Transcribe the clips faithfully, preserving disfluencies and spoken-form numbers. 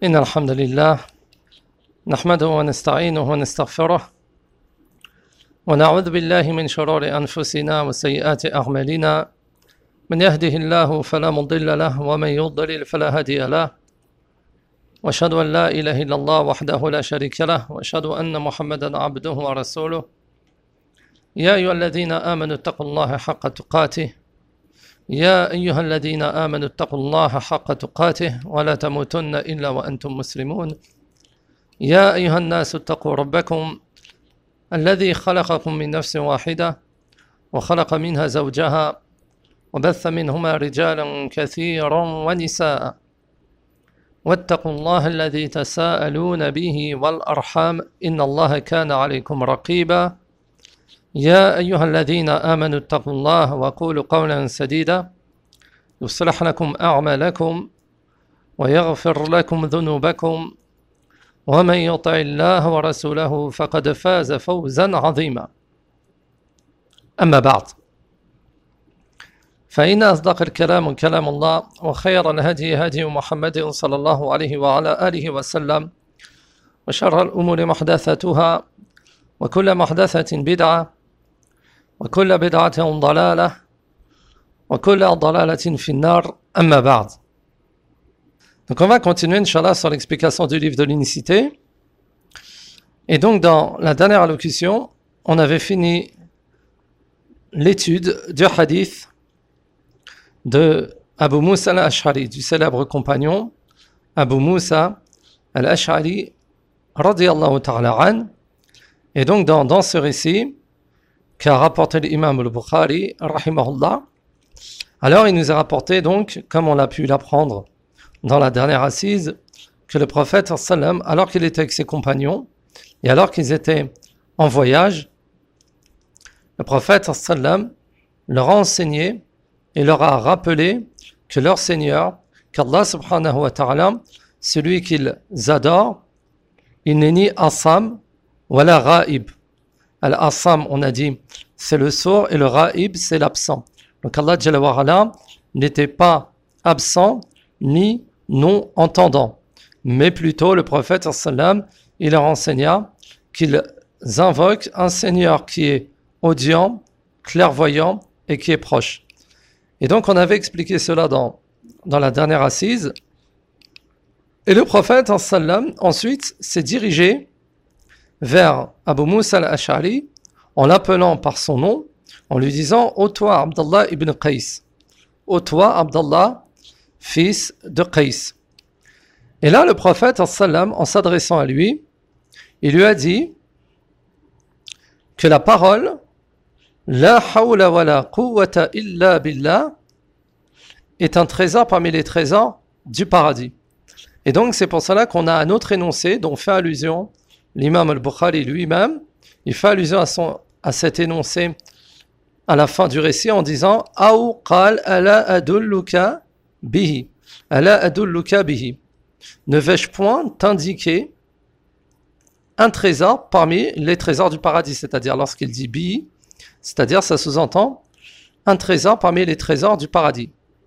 إن الحمد لله نحمده ونستعينه ونستغفره ونعوذ بالله من شرور أنفسنا وسيئات أعمالنا من يهده الله فلا مضل له ومن يضلل فلا هادي له وأشهد أن لا إله إلا الله وحده لا شريك له وأشهد أن محمدا عبده ورسوله يا أيها الذين آمنوا اتقوا الله حق تقاته يا أيها الذين آمنوا اتقوا الله حق تقاته ولا تموتن إلا وأنتم مسلمون يا أيها الناس اتقوا ربكم الذي خلقكم من نفس واحدة وخلق منها زوجها وبث منهما رجالا كثيرا ونساء واتقوا الله الذي تساءلون به والأرحام إن الله كان عليكم رقيبا يا أيها الذين آمنوا اتقوا الله وقولوا قولا سديدا يصلح لكم أعمالكم ويغفر لكم ذنوبكم ومن يطع الله ورسوله فقد فاز فوزا عظيما أما بعد فإن أصدق الكلام كلام الله وخير الهدي هدي محمد صلى الله عليه وعلى آله وسلم وشر الأمور محدثاتها وكل محدثة بدعة وكل بدعة ضلالة وكل ضلالة في النار أما بعد. Donc on va continuer, Inch'Allah, sur l'explication du livre de l'unicité. Et donc dans la dernière allocution, on avait fini l'étude du hadith de Abu Musa al-Ash'ari, du célèbre compagnon Abu Musa al-Ash'ari radiyallahu ta'ala an. Et donc dans, dans ce récit qu'a rapporté l'imam al-Bukhari rahimahullah, alors il nous a rapporté donc, comme on l'a pu l'apprendre dans la dernière assise, que le prophète sallam, alors qu'il était avec ses compagnons et alors qu'ils étaient en voyage, le prophète sallam leur a enseigné et leur a rappelé que leur Seigneur, qu'Allah subhanahu wa ta'ala, celui qu'ils adorent, il n'est ni asam ou la ra'ib. Al-asam, on a dit, c'est le sourd et le ra'ib, c'est l'absent. Donc Allah Jalla wa Ala n'était pas absent ni non entendant, mais plutôt le prophète sallam, il leur enseigna qu'ils invoquent un Seigneur qui est audient, clairvoyant et qui est proche. Et donc on avait expliqué cela dans, dans la dernière assise. Et le prophète sallam ensuite s'est dirigé vers Abu Musa al-Ash'ari en l'appelant par son nom, en lui disant « Ô toi Abdallah ibn Qais, ô toi Abdallah, fils de Qais ». Et là le prophète sallam, en s'adressant à lui, il lui a dit que la parole « La hawla wa la quwwata illa billah » est un trésor parmi les trésors du paradis. Et donc c'est pour cela qu'on a un autre énoncé dont fait allusion l'imam al-Bukhari lui-même. Il fait allusion à, son, à cet énoncé à la fin du récit en disant « Aou qal ala adulluka bihi » ala adulluka bihi. Ne vais-je point t'indiquer un trésor parmi les trésors du paradis, c'est-à-dire lorsqu'il dit bihi, c'est-à-dire ça sous-entend un trésor parmi les trésors du paradis.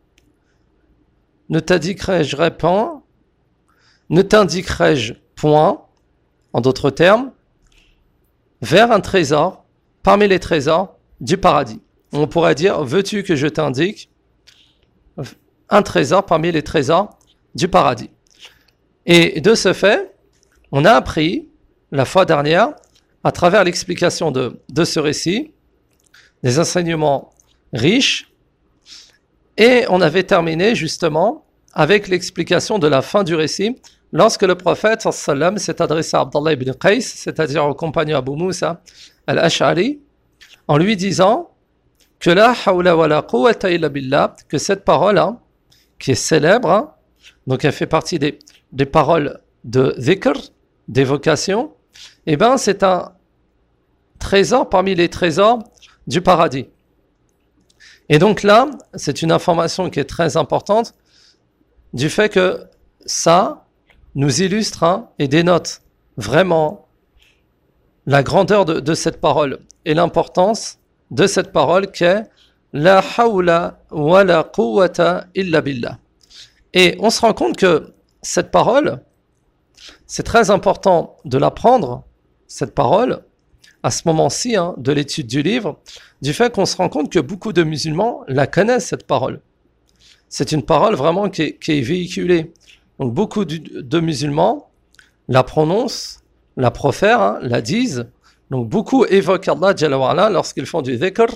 Ne t'indiquerai-je point, ne t'indiquerai-je point, en d'autres termes, vers un trésor parmi les trésors du paradis. On pourrait dire, veux-tu que je t'indique un trésor parmi les trésors du paradis? Et de ce fait, on a appris la fois dernière, à travers l'explication de, de ce récit, des enseignements riches, et on avait terminé justement avec l'explication de la fin du récit, lorsque le prophète sallam s'est adressé à Abdallah ibn Qais, c'est-à-dire au compagnon Abu Musa al-Ash'ari, en lui disant que la hawla wa la quwwata illa billah, que cette parole-là, qui est célèbre, hein, donc elle fait partie des, des paroles de dhikr, d'évocation, et bien c'est un trésor parmi les trésors du paradis. Et donc là, c'est une information qui est très importante, du fait que ça nous illustre hein, et dénote vraiment la grandeur de, de cette parole et l'importance de cette parole qu'est la hawla wa la quwwata illa billah. Et on se rend compte que cette parole, c'est très important de l'apprendre, cette parole, à ce moment-ci hein, de l'étude du livre, du fait qu'on se rend compte que beaucoup de musulmans la connaissent, cette parole. C'est une parole vraiment qui est, qui est véhiculée. Donc beaucoup de, de musulmans la prononcent, la profèrent, hein, la disent. Donc beaucoup évoquent Allah Jalla wa Ala lorsqu'ils font du dhikr.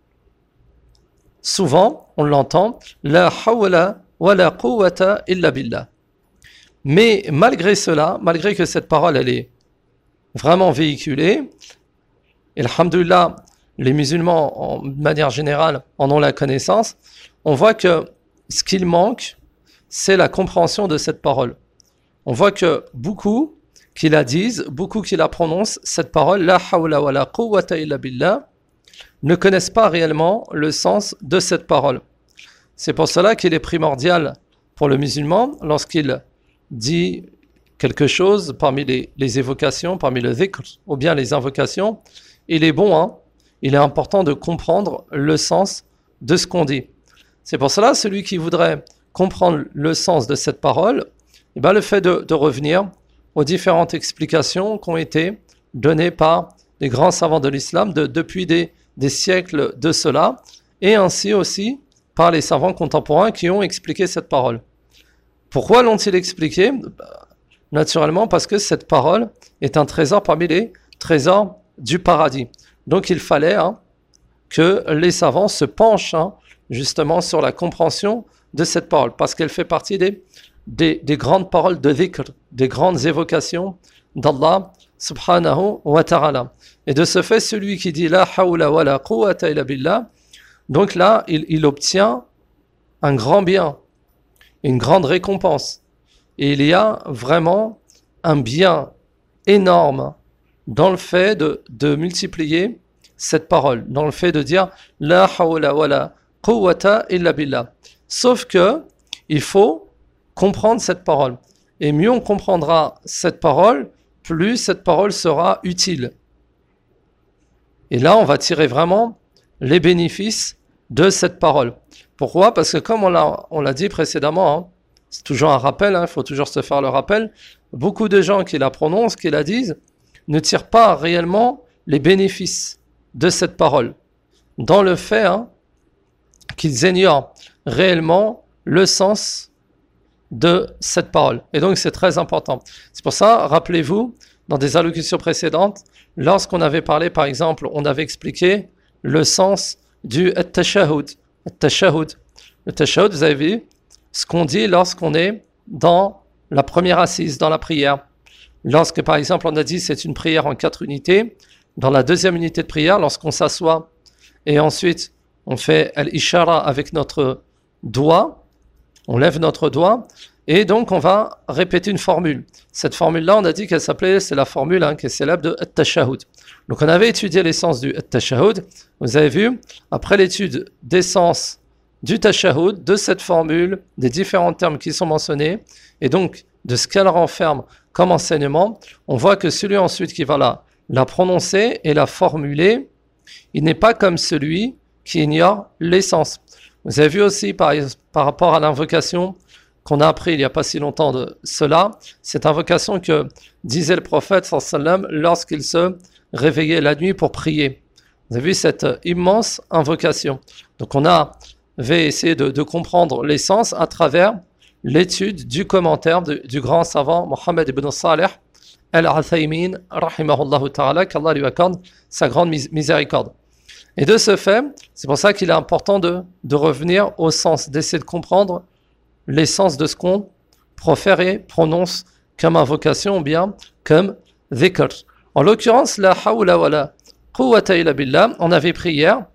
Souvent, on l'entend, la hawla wa la quwwata illa billah. Mais malgré cela, malgré que cette parole elle est vraiment véhiculée, et alhamdoulilah, les musulmans, en manière générale, en ont la connaissance, on voit que ce qu'il manque, c'est la compréhension de cette parole. On voit que beaucoup qui la disent, beaucoup qui la prononcent, cette parole, la hawla wa la quwwata illa billah, ne connaissent pas réellement le sens de cette parole. C'est pour cela qu'il est primordial pour le musulman, lorsqu'il dit quelque chose parmi les, les évocations, parmi le dhikr, ou bien les invocations, il est bon, hein, il est important de comprendre le sens de ce qu'on dit. C'est pour cela, celui qui voudrait comprendre le sens de cette parole, eh bien, le fait de, de revenir aux différentes explications qui ont été données par les grands savants de l'islam de, depuis des, des siècles de cela, et ainsi aussi par les savants contemporains qui ont expliqué cette parole. Pourquoi l'ont-ils expliqué ? Naturellement parce que cette parole est un trésor parmi les trésors du paradis. Donc il fallait hein, que les savants se penchent hein, justement sur la compréhension de cette parole, parce qu'elle fait partie des, des, des grandes paroles de dhikr, des grandes évocations d'Allah subhanahu wa ta'ala. Et de ce fait, celui qui dit la hawla wa la quwwata illa billah, donc là, il, il obtient un grand bien, une grande récompense. Et il y a vraiment un bien énorme dans le fait de, de multiplier cette parole, dans le fait de dire la hawla wa la quwwata illa billah. Sauf que il faut comprendre cette parole. Et mieux on comprendra cette parole, plus cette parole sera utile. Et là, on va tirer vraiment les bénéfices de cette parole. Pourquoi ? Parce que comme on l'a, on l'a dit précédemment, hein, c'est toujours un rappel, il hein, faut toujours se faire le rappel, beaucoup de gens qui la prononcent, qui la disent, ne tirent pas réellement les bénéfices de cette parole, dans le fait hein, qu'ils ignorent réellement le sens de cette parole. Et donc c'est très important. C'est pour ça, rappelez-vous, dans des allocutions précédentes, lorsqu'on avait parlé, par exemple, on avait expliqué le sens du at-tashahhud. At-tashahhud. Le tashahhud, vous avez vu, ce qu'on dit lorsqu'on est dans la première assise, dans la prière. Lorsque, par exemple, on a dit c'est une prière en quatre unités, dans la deuxième unité de prière, lorsqu'on s'assoit et ensuite on fait al-ishara avec notre doigt, on lève notre doigt, et donc on va répéter une formule. Cette formule-là, on a dit qu'elle s'appelait, c'est la formule hein, qui est célèbre de at-tashahhud. Donc on avait étudié l'essence du at-tashahhud. Vous avez vu, après l'étude d'essence du tashahhud, de cette formule, des différents termes qui sont mentionnés, et donc de ce qu'elle renferme comme enseignement, on voit que celui ensuite qui va la, la prononcer et la formuler, il n'est pas comme celui qui ignore l'essence. Vous avez vu aussi par, par rapport à l'invocation qu'on a appris il n'y a pas si longtemps de cela, cette invocation que disait le prophète sallallahu alayhi wa sallam lorsqu'il se réveillait la nuit pour prier. Vous avez vu cette immense invocation. Donc on avait essayé de, de comprendre l'essence à travers l'étude du commentaire de, du grand savant Mohammed ibn Salih al-Uthaymin, rahimahullah ta'ala, qu'Allah lui accorde sa grande mis- miséricorde. Et de ce fait, c'est pour ça qu'il est important de, de revenir au sens, d'essayer de comprendre l'essence de ce qu'on profère et prononce comme invocation ou bien comme dhikr. En l'occurrence, la hawla wa la quwwata illa billah, on avait pris hier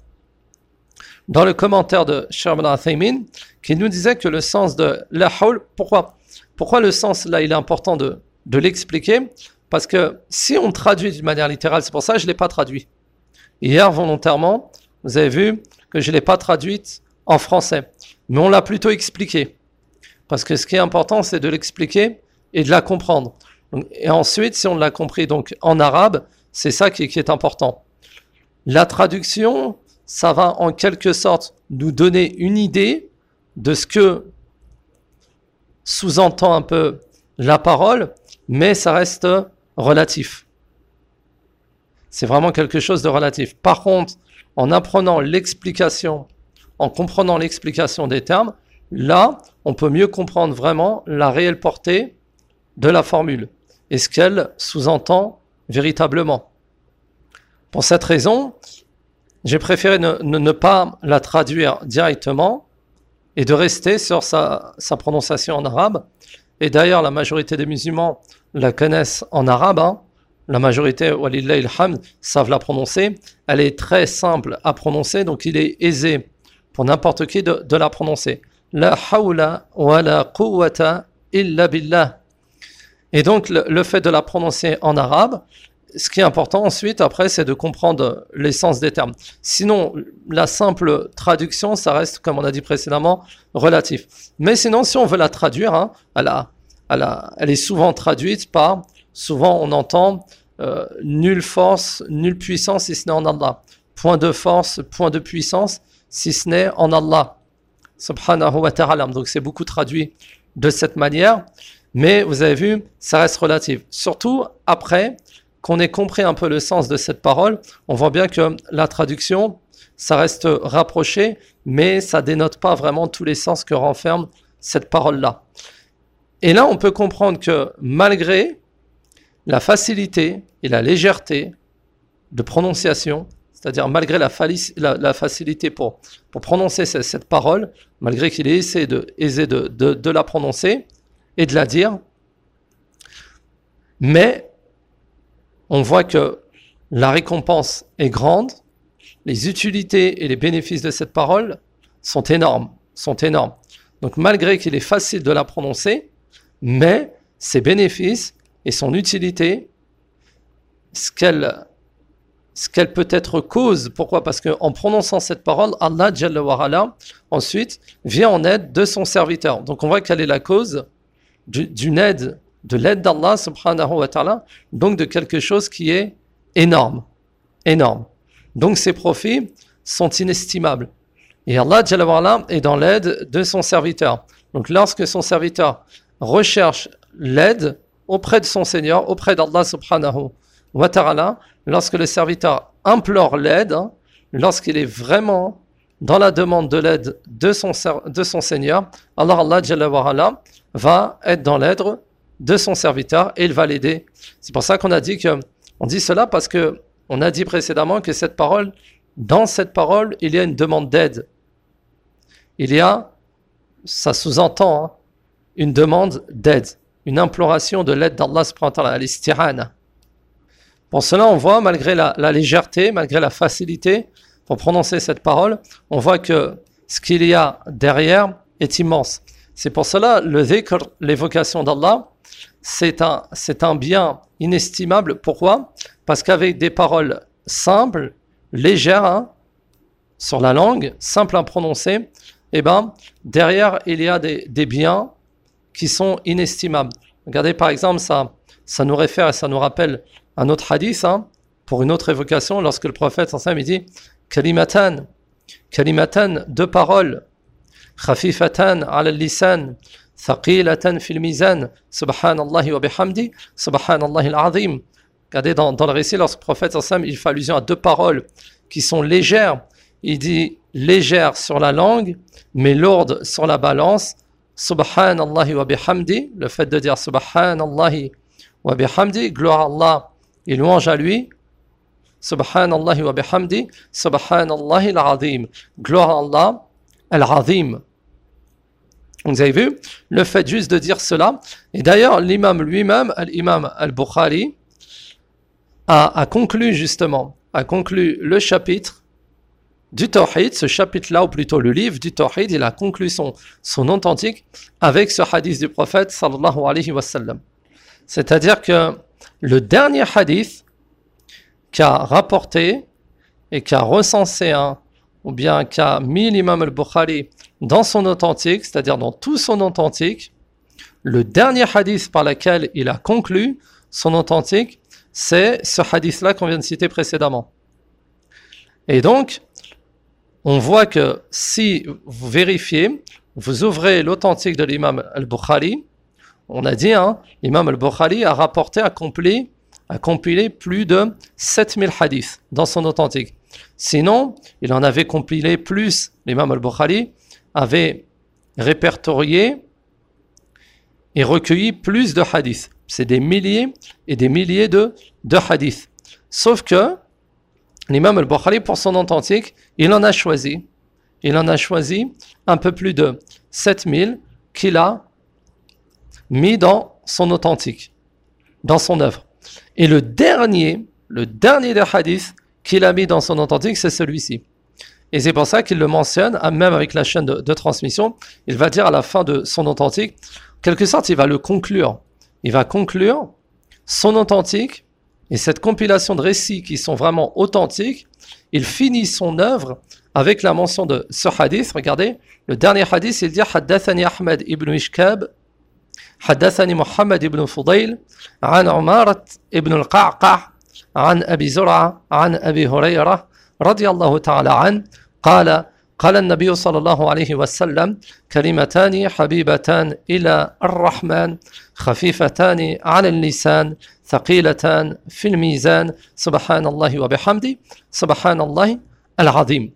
dans le commentaire de Cheikh Ibn Uthaymin qui nous disait que le sens de la hawl, pourquoi Pourquoi le sens là il est important de, de l'expliquer? Parce que si on traduit d'une manière littérale, c'est pour ça que je ne l'ai pas traduit. Hier, volontairement, vous avez vu que je ne l'ai pas traduite en français, mais on l'a plutôt expliqué. Parce que ce qui est important, c'est de l'expliquer et de la comprendre. Donc, et ensuite, si on l'a compris donc en arabe, c'est ça qui, qui est important. La traduction, ça va en quelque sorte nous donner une idée de ce que sous-entend un peu la parole, mais ça reste relatif. C'est vraiment quelque chose de relatif. Par contre, en apprenant l'explication, en comprenant l'explication des termes, là, on peut mieux comprendre vraiment la réelle portée de la formule et ce qu'elle sous-entend véritablement. Pour cette raison, j'ai préféré ne, ne, ne pas la traduire directement et de rester sur sa, sa prononciation en arabe. Et d'ailleurs, la majorité des musulmans la connaissent en arabe. Hein. La majorité, walillahi alhamd, savent la prononcer. Elle est très simple à prononcer, donc il est aisé pour n'importe qui de, de la prononcer. La hawla wa la quwwata illa billah. Et donc, le, le fait de la prononcer en arabe, ce qui est important ensuite, après, c'est de comprendre l'essence des termes. Sinon, la simple traduction, ça reste, comme on a dit précédemment, relatif. Mais sinon, si on veut la traduire, hein, elle, a, elle, a, elle est souvent traduite par, souvent on entend euh, nulle force, nulle puissance si ce n'est en Allah. Point de force, point de puissance si ce n'est en Allah. Subhanahu wa ta'ala. Donc c'est beaucoup traduit de cette manière. Mais vous avez vu, ça reste relatif. Surtout après qu'on ait compris un peu le sens de cette parole, on voit bien que la traduction, ça reste rapproché, mais ça dénote pas vraiment tous les sens que renferme cette parole-là. Et là, on peut comprendre que malgré la facilité et la légèreté de prononciation, c'est-à-dire malgré la, fali- la, la facilité pour, pour prononcer cette, cette parole, malgré qu'il est aisé de, aisé de, de, de la prononcer et de la dire, mais on voit que la récompense est grande, les utilités et les bénéfices de cette parole sont énormes, sont énormes. Donc malgré qu'il est facile de la prononcer, mais ses bénéfices et son utilité, ce qu'elle, ce qu'elle peut être cause, pourquoi ? Parce qu'en prononçant cette parole, Allah Jalla wa Ala, ensuite, vient en aide de son serviteur. Donc on voit quelle est la cause du, d'une aide, de l'aide d'Allah subhanahu wa ta'ala, donc de quelque chose qui est énorme, énorme. Donc ces profits sont inestimables. Et Allah Jalla wa Ala est dans l'aide de son serviteur. Donc lorsque son serviteur recherche l'aide auprès de son Seigneur, auprès d'Allah subhanahu wa ta'ala, lorsque le serviteur implore l'aide, hein, lorsqu'il est vraiment dans la demande de l'aide de son, de son Seigneur, alors Allah Jalla wa Ala va être dans l'aide de son serviteur et il va l'aider. C'est pour ça qu'on a dit que, on dit cela parce que on a dit précédemment que cette parole, dans cette parole, il y a une demande d'aide. Il y a, ça sous-entend, hein, une demande d'aide, une imploration de l'aide d'Allah subhanahu wa ta'ala, al-isti'ana. Pour cela, on voit, malgré la, la légèreté, malgré la facilité pour prononcer cette parole, on voit que ce qu'il y a derrière est immense. C'est pour cela, le dhikr, l'évocation d'Allah, c'est un, c'est un bien inestimable. Pourquoi ? Parce qu'avec des paroles simples, légères, hein, sur la langue, simples à prononcer, eh ben, derrière, il y a des, des biens qui sont inestimables. Regardez, par exemple, ça, ça nous réfère et ça nous rappelle un autre hadith, hein, pour une autre évocation, lorsque le prophète, en il dit « Kalimatan » Kalimatan, deux paroles, « Khafifatan ala lisan » Thaqilatan fil mizan, subhanallahi wa bihamdi, subhanallahi al-azim. Regardez dans, dans le récit, lorsque le prophète il fait allusion à deux paroles qui sont légères. Il dit légères sur la langue, mais lourdes sur la balance. Subhanallahi wa bihamdi, le fait de dire subhanallahi wa bihamdi, gloire à Allah et louange à lui. Subhanallahi wa bihamdi, subhanallahi al-azim, gloire à Allah, al-azim. Vous avez vu, le fait juste de dire cela, et d'ailleurs l'imam lui-même, l'imam al-Bukhari, a, a conclu justement, a conclu le chapitre du Tawhid, ce chapitre-là, ou plutôt le livre du Tawhid, il a conclu son, son authentique avec ce hadith du prophète sallallahu alayhi wa sallam. C'est-à-dire que le dernier hadith qu'a rapporté et qu'a recensé un, ou bien qu'a mis l'imam al-Bukhari dans son authentique, c'est-à-dire dans tout son authentique, le dernier hadith par lequel il a conclu son authentique, c'est ce hadith-là qu'on vient de citer précédemment. Et donc, on voit que si vous vérifiez, vous ouvrez l'authentique de l'imam al-Bukhari, on a dit, hein, l'imam al-Bukhari a rapporté, a compilé, a compilé plus de sept mille hadiths dans son authentique. Sinon, il en avait compilé plus, l'imam al-Bukhari avait répertorié et recueilli plus de hadiths. C'est des milliers et des milliers de, de hadiths. Sauf que l'imam al-Bukhari, pour son authentique, il en a choisi. Il en a choisi un peu plus de sept mille qu'il a mis dans son authentique, dans son œuvre. Et le dernier, le dernier des hadiths qu'il a mis dans son authentique, c'est celui-ci. Et c'est pour ça qu'il le mentionne, même avec la chaîne de, de transmission, il va dire à la fin de son authentique, en quelque sorte, il va le conclure. Il va conclure son authentique et cette compilation de récits qui sont vraiment authentiques. Il finit son œuvre avec la mention de ce hadith. Regardez, le dernier hadith, il dit « Haddathani Ahmed ibn Ishkab, Haddathani Muhammad ibn Fudayl, An Umarat ibn al-Qa'qa' An Abi Zur'a, An Abi Hurayra, radiyallahu ta'ala an, قال قال النبي صلى الله عليه وسلم كلمتان حبيبتان إلى الرحمن خفيفتان على اللسان ثقيلتان في الميزان سبحان الله وبحمده سبحان الله العظيم.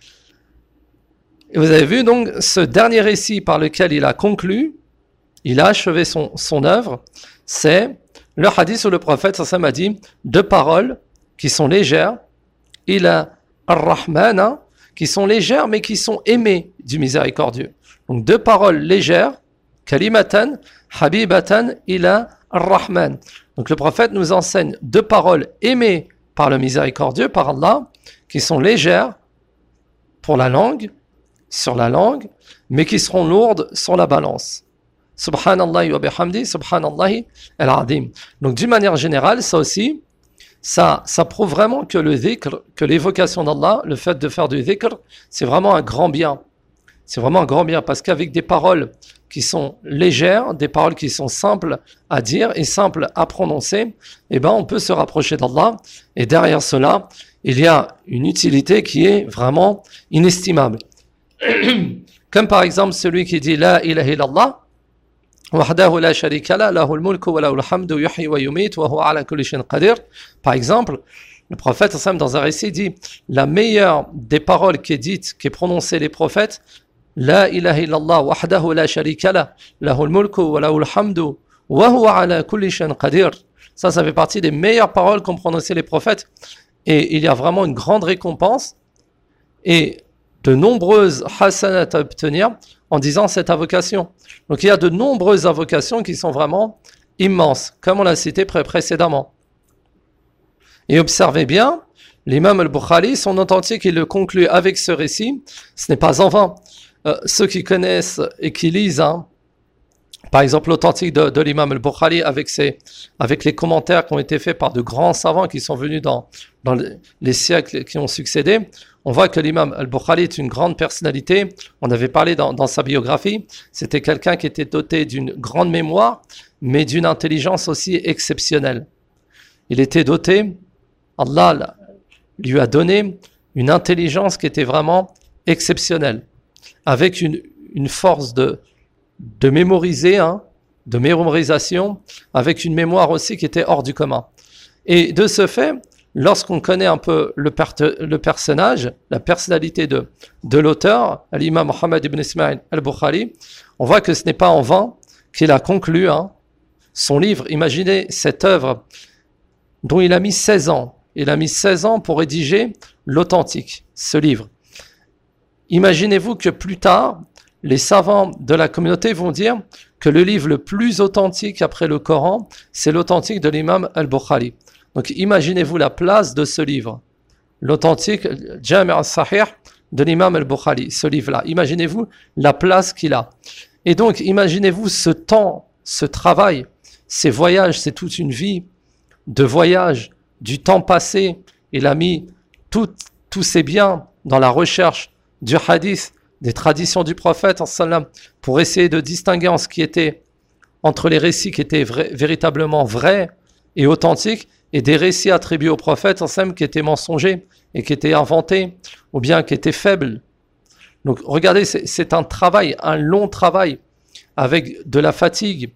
Et vous avez vu donc ce dernier récit par lequel il a conclu, il a achevé son, son œuvre, c'est le hadith où le prophète sallallahu alayhi wa sallam a dit deux paroles qui sont légères, ila ar-Rahman, qui sont légères mais qui sont aimées du miséricordieux. Donc deux paroles légères, kalimatan habibatan ila ar-Rahman. Donc le prophète nous enseigne deux paroles aimées par le miséricordieux, par Allah, qui sont légères pour la langue, sur la langue, mais qui seront lourdes sur la balance. Subhanallah wa bihamdi, subhanallah al-azim. Donc d'une manière générale, ça aussi, Ça, ça prouve vraiment que le dhikr, que l'évocation d'Allah, le fait de faire du dhikr, c'est vraiment un grand bien. C'est vraiment un grand bien parce qu'avec des paroles qui sont légères, des paroles qui sont simples à dire et simples à prononcer, eh ben, on peut se rapprocher d'Allah. Et derrière cela, il y a une utilité qui est vraiment inestimable. Comme par exemple celui qui dit La ilaha illallah, وحده لا شريك له له الملك وله الحمد يحيي ويميت وهو على كل شيء قدير. Par exemple, le prophète dans un récit dit la meilleure des paroles qui est dite, qui est prononcée les prophètes, La ilaha illallah wahdahu la sharika lah lahu al-mulku wa lahu al-hamdu wa huwa ala kulli shay'in qadir. Ça, ça fait partie des meilleures paroles qu'ont prononcées les prophètes. Et il y a vraiment une grande récompense et de nombreuses hasanat à obtenir en disant cette invocation. Donc il y a de nombreuses invocations qui sont vraiment immenses, comme on l'a cité pré- précédemment. Et observez bien, l'imam al-Bukhari, son authentique, il le conclut avec ce récit. Ce n'est pas en vain. Euh, ceux qui connaissent et qui lisent, hein, par exemple l'authentique de, de l'imam al-Bukhari avec, ses, avec les commentaires qui ont été faits par de grands savants qui sont venus dans, dans les siècles qui ont succédé, on voit que l'imam al-Bukhari est une grande personnalité. On avait parlé dans, dans sa biographie. C'était quelqu'un qui était doté d'une grande mémoire, mais d'une intelligence aussi exceptionnelle. Il était doté, Allah lui a donné une intelligence qui était vraiment exceptionnelle, avec une, une force de, de mémoriser, hein, de mémorisation, avec une mémoire aussi qui était hors du commun. Et de ce fait, lorsqu'on connaît un peu le, per- le personnage, la personnalité de, de l'auteur, l'imam Muhammad ibn Ismail al-Bukhari, on voit que ce n'est pas en vain qu'il a conclu hein, son livre. Imaginez cette œuvre dont il a mis seize ans. Il a mis seize ans pour rédiger l'authentique, ce livre. Imaginez-vous que plus tard, les savants de la communauté vont dire que le livre le plus authentique après le Coran, c'est l'authentique de l'imam al-Bukhari. Donc imaginez-vous la place de ce livre, l'authentique Jami' al-Sahih de l'imam al-Bukhari, ce livre-là. Imaginez-vous la place qu'il a. Et donc imaginez-vous ce temps, ce travail, ces voyages, c'est toute une vie de voyage, du temps passé. Il a mis tout, tous ses biens dans la recherche du hadith, des traditions du prophète pour essayer de distinguer en ce qui était entre les récits qui étaient vrais, véritablement vrais et authentiques et des récits attribués au prophète qui étaient mensongers et qui étaient inventés ou bien qui étaient faibles. Donc regardez, c'est, c'est un travail, un long travail avec de la fatigue,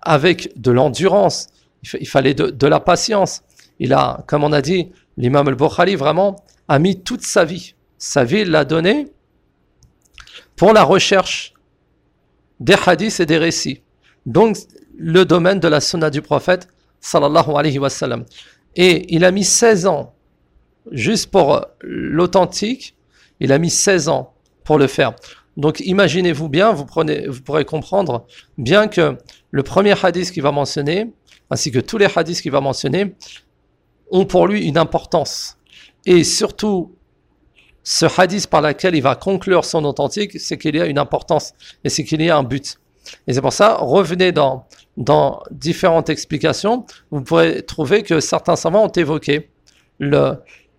avec de l'endurance, il, fa- il fallait de, de la patience. Il a, comme on a dit, l'imam al-Bukhari vraiment a mis toute sa vie. Sa vie, il l'a donnée pour la recherche des hadiths et des récits. Donc, le domaine de la sunna du prophète, sallallahu alayhi wa sallam. Et il a mis seize ans, juste pour l'authentique, il a mis seize ans pour le faire. Donc, imaginez-vous bien, vous, prenez, vous pourrez comprendre bien que le premier hadith qu'il va mentionner, ainsi que tous les hadiths qu'il va mentionner, ont pour lui une importance. Et surtout, ce hadith par lequel il va conclure son authentique, c'est qu'il y a une importance et c'est qu'il y a un but. Et c'est pour ça, revenez dans, dans différentes explications, vous pourrez trouver que certains savants ont évoqué le,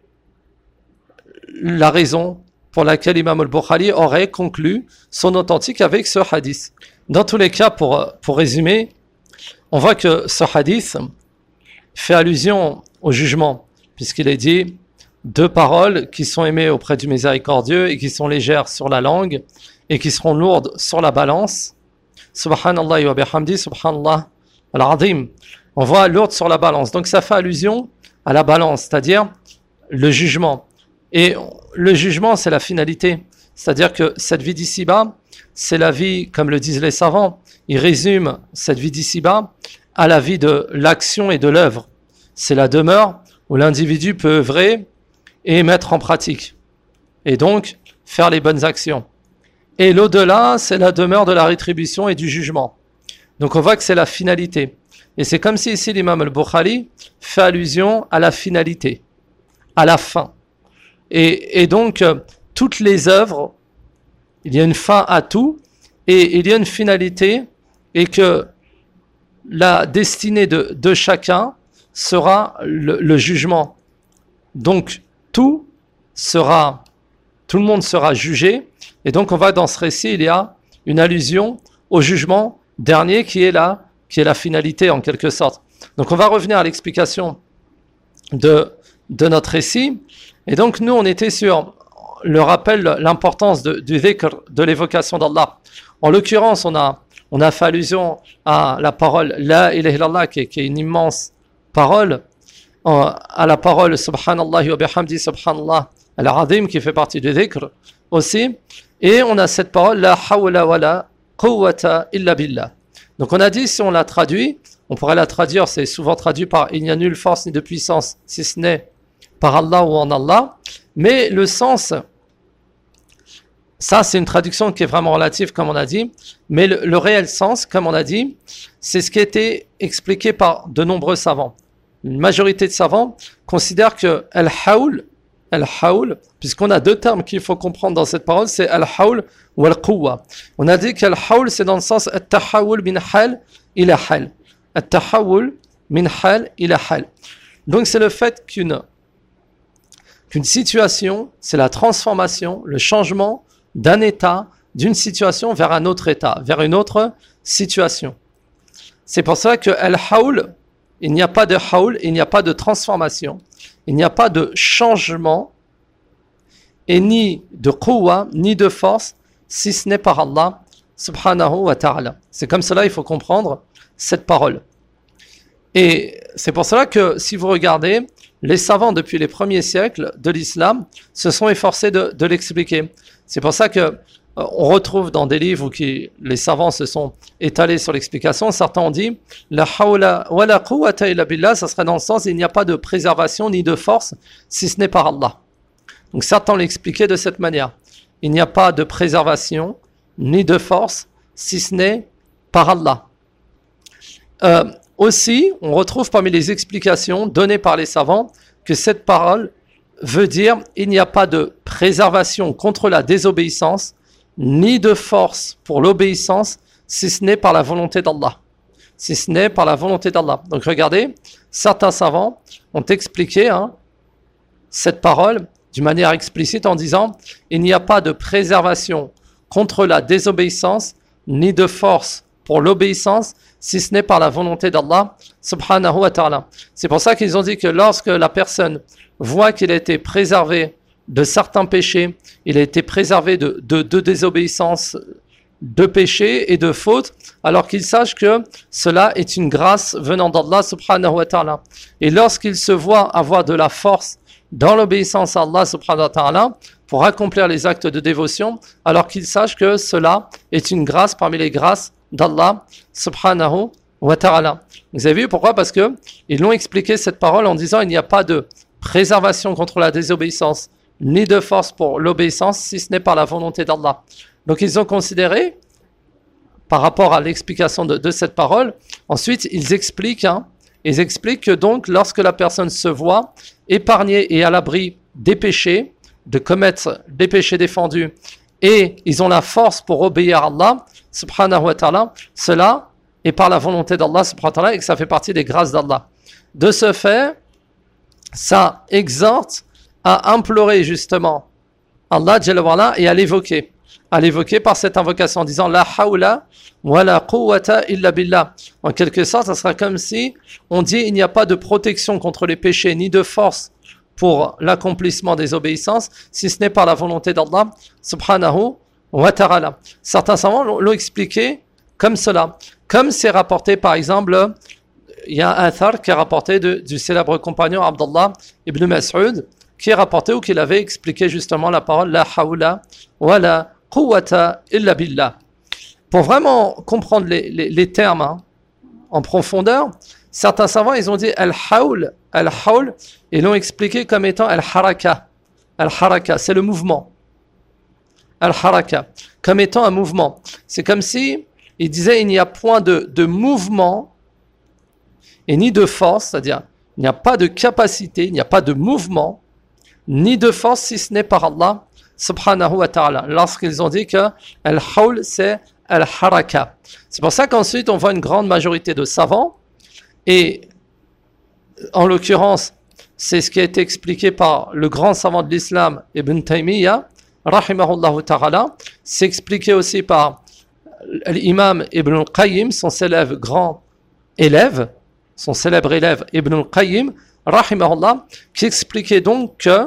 la raison pour laquelle Imam al-Bukhari aurait conclu son authentique avec ce hadith. Dans tous les cas, pour, pour résumer, on voit que ce hadith fait allusion au jugement, puisqu'il est dit deux paroles qui sont aimées auprès du miséricordieux et qui sont légères sur la langue et qui seront lourdes sur la balance. Subhanallah wa bihamdi, subhanallah al-azim. On voit lourde sur la balance. Donc ça fait allusion à la balance, c'est-à-dire le jugement. Et le jugement, c'est la finalité. C'est-à-dire que cette vie d'ici-bas, c'est la vie, comme le disent les savants, ils résument cette vie d'ici-bas à la vie de l'action et de l'œuvre. C'est la demeure où l'individu peut œuvrer et mettre en pratique. Et donc, faire les bonnes actions. Et l'au-delà, c'est la demeure de la rétribution et du jugement. Donc on voit que c'est la finalité. Et c'est comme si ici l'imam al-Bukhari fait allusion à la finalité, à la fin. Et, et donc, euh, toutes les œuvres, il y a une fin à tout, et il y a une finalité, et que la destinée de, de chacun sera le, le jugement. Donc, tout sera, tout le monde sera jugé, et donc on voit dans ce récit, il y a une allusion au jugement dernier qui est la, qui est la finalité en quelque sorte. Donc on va revenir à l'explication de, de notre récit. Et donc nous on était sur le rappel, l'importance de, du dhikr, de l'évocation d'Allah. En l'occurrence, on a, on a fait allusion à la parole La ilaha illallah, qui est, qui est une immense parole, à la parole Subhanallah wa bihamdi Subhanallah al-azim, qui fait partie du dhikr aussi. Et on a cette parole La hawla wa la quwwata illa billah. Donc on a dit, si on la traduit, on pourrait la traduire, c'est souvent traduit par il n'y a nulle force ni de puissance, si ce n'est par Allah ou en Allah. Mais le sens, ça c'est une traduction qui est vraiment relative, comme on a dit. Mais le, le réel sens, comme on a dit, c'est ce qui a été expliqué par de nombreux savants. Une majorité de savants considèrent que al-hawl, al-hawl, puisqu'on a deux termes qu'il faut comprendre dans cette parole, c'est al-hawl ou al-quwwa. On a dit qu'al-hawl, c'est dans le sens at-tahawul min hal ila hal. At-tahawul min hal ila hal. Donc c'est le fait qu'une qu'une situation, c'est la transformation, le changement d'un état, d'une situation vers un autre état, vers une autre situation. C'est pour ça que al-hawl, il n'y a pas de hawl, il n'y a pas de transformation, il n'y a pas de changement, et ni de quwwa, ni de force, si ce n'est par Allah subhanahu wa ta'ala. C'est comme cela il faut comprendre cette parole. Et c'est pour cela que si vous regardez, les savants depuis les premiers siècles de l'islam se sont efforcés de, de l'expliquer. C'est pour ça que euh, on retrouve dans des livres où qui, les savants se sont étalés sur l'explication. Certains ont dit la hawla wa la quwwata illa billah, ça serait dans le sens il n'y a pas de préservation ni de force si ce n'est par Allah. Donc certains l'expliquaient de cette manière. Il n'y a pas de préservation ni de force si ce n'est par Allah. Euh, aussi, on retrouve parmi les explications données par les savants que cette parole veut dire il n'y a pas de préservation contre la désobéissance ni de force pour l'obéissance si ce n'est par la volonté d'Allah. Si ce n'est par la volonté d'Allah. Donc regardez, certains savants ont expliqué hein, cette parole d'une manière explicite en disant il n'y a pas de préservation contre la désobéissance ni de force pour l'obéissance si ce n'est par la volonté d'Allah subhanahu wa ta'ala. C'est pour ça qu'ils ont dit que lorsque la personne voit qu'il a été préservé de certains péchés, il a été préservé de, de, de désobéissance de péché et de faute, alors qu'il sache que cela est une grâce venant d'Allah subhanahu wa ta'ala. Et lorsqu'il se voit avoir de la force dans l'obéissance à Allah subhanahu wa ta'ala pour accomplir les actes de dévotion, alors qu'il sache que cela est une grâce parmi les grâces d'Allah subhanahu wa ta'ala. Vous avez vu pourquoi? Parce que ils l'ont expliqué cette parole en disant il n'y a pas de préservation contre la désobéissance, ni de force pour l'obéissance, si ce n'est par la volonté d'Allah. Donc ils ont considéré, par rapport à l'explication de, de cette parole, ensuite ils expliquent, hein, ils expliquent que donc lorsque la personne se voit épargnée et à l'abri des péchés, de commettre des péchés défendus, et ils ont la force pour obéir à Allah, subhanahu wa ta'ala, cela est par la volonté d'Allah, subhanahu wa ta'ala, et que ça fait partie des grâces d'Allah. De ce fait, ça exhorte à implorer justement Allah Jalla wa Ala et à l'évoquer. À l'évoquer par cette invocation en disant La hawla wa la quwwata illa billah. En quelque sorte, ça sera comme si on dit il n'y a pas de protection contre les péchés ni de force pour l'accomplissement des obéissances si ce n'est par la volonté d'Allah subhanahu wa ta'ala. Certains savants l'ont, l'ont expliqué comme cela. Comme c'est rapporté par exemple, il y a un athar qui est rapporté de, du célèbre compagnon Abdullah ibn Mas'ud qui est rapporté ou qu'il avait expliqué justement la parole La hawla wa la quwwata illa billah. Pour vraiment comprendre les, les, les termes hein, en profondeur, certains savants ils ont dit al-hawl, al-hawl, et l'ont expliqué comme étant al-haraka. Al-haraka, c'est le mouvement. Al-haraka, comme étant un mouvement. C'est comme si il disait il n'y a point de, de mouvement et ni de force, c'est-à-dire il n'y a pas de capacité, il n'y a pas de mouvement, ni de force si ce n'est par Allah subhanahu wa ta'ala. Lorsqu'ils ont dit que al-hawl c'est al-haraka. C'est pour ça qu'ensuite on voit une grande majorité de savants, et en l'occurrence c'est ce qui a été expliqué par le grand savant de l'islam Ibn Taymiyyah rahimahullah ta'ala, c'est expliqué aussi par l'imam Ibn al-Qayyim, son célèbre grand élève, son célèbre élève Ibn al-Qayyim rahimahullah, qui expliquait donc que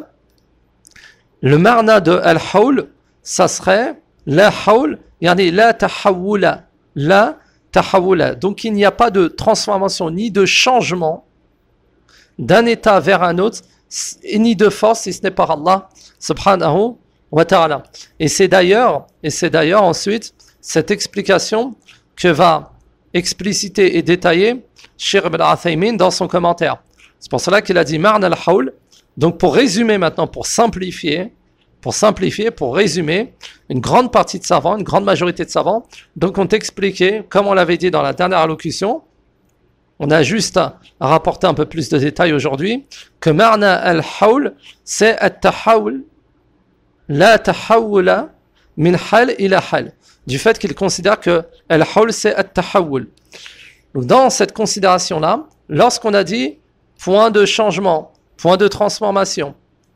le marna de al-hawl, ça serait la hawl, yani la tahawula, la tahawula. Donc il n'y a pas de transformation ni de changement d'un état vers un autre, ni de force si ce n'est par Allah subhanahu wa ta'ala. Et c'est d'ailleurs, et c'est d'ailleurs ensuite cette explication que va expliciter et détailler Cheikh Ibn Uthaymin dans son commentaire. C'est pour cela qu'il a dit marna al-hawl. Donc pour résumer maintenant, pour simplifier, pour simplifier, pour résumer, une grande partie de savants, une grande majorité de savants, donc ont expliqué, comme on l'avait dit dans la dernière allocution, on a juste à, à rapporter un peu plus de détails aujourd'hui, que marna al-hawl, c'est at-tahawul, la tahawula min hal ila hal, du fait qu'il considère que al-hawl c'est at-tahawul. Donc dans cette considération-là, lorsqu'on a dit point de changement, point de transformation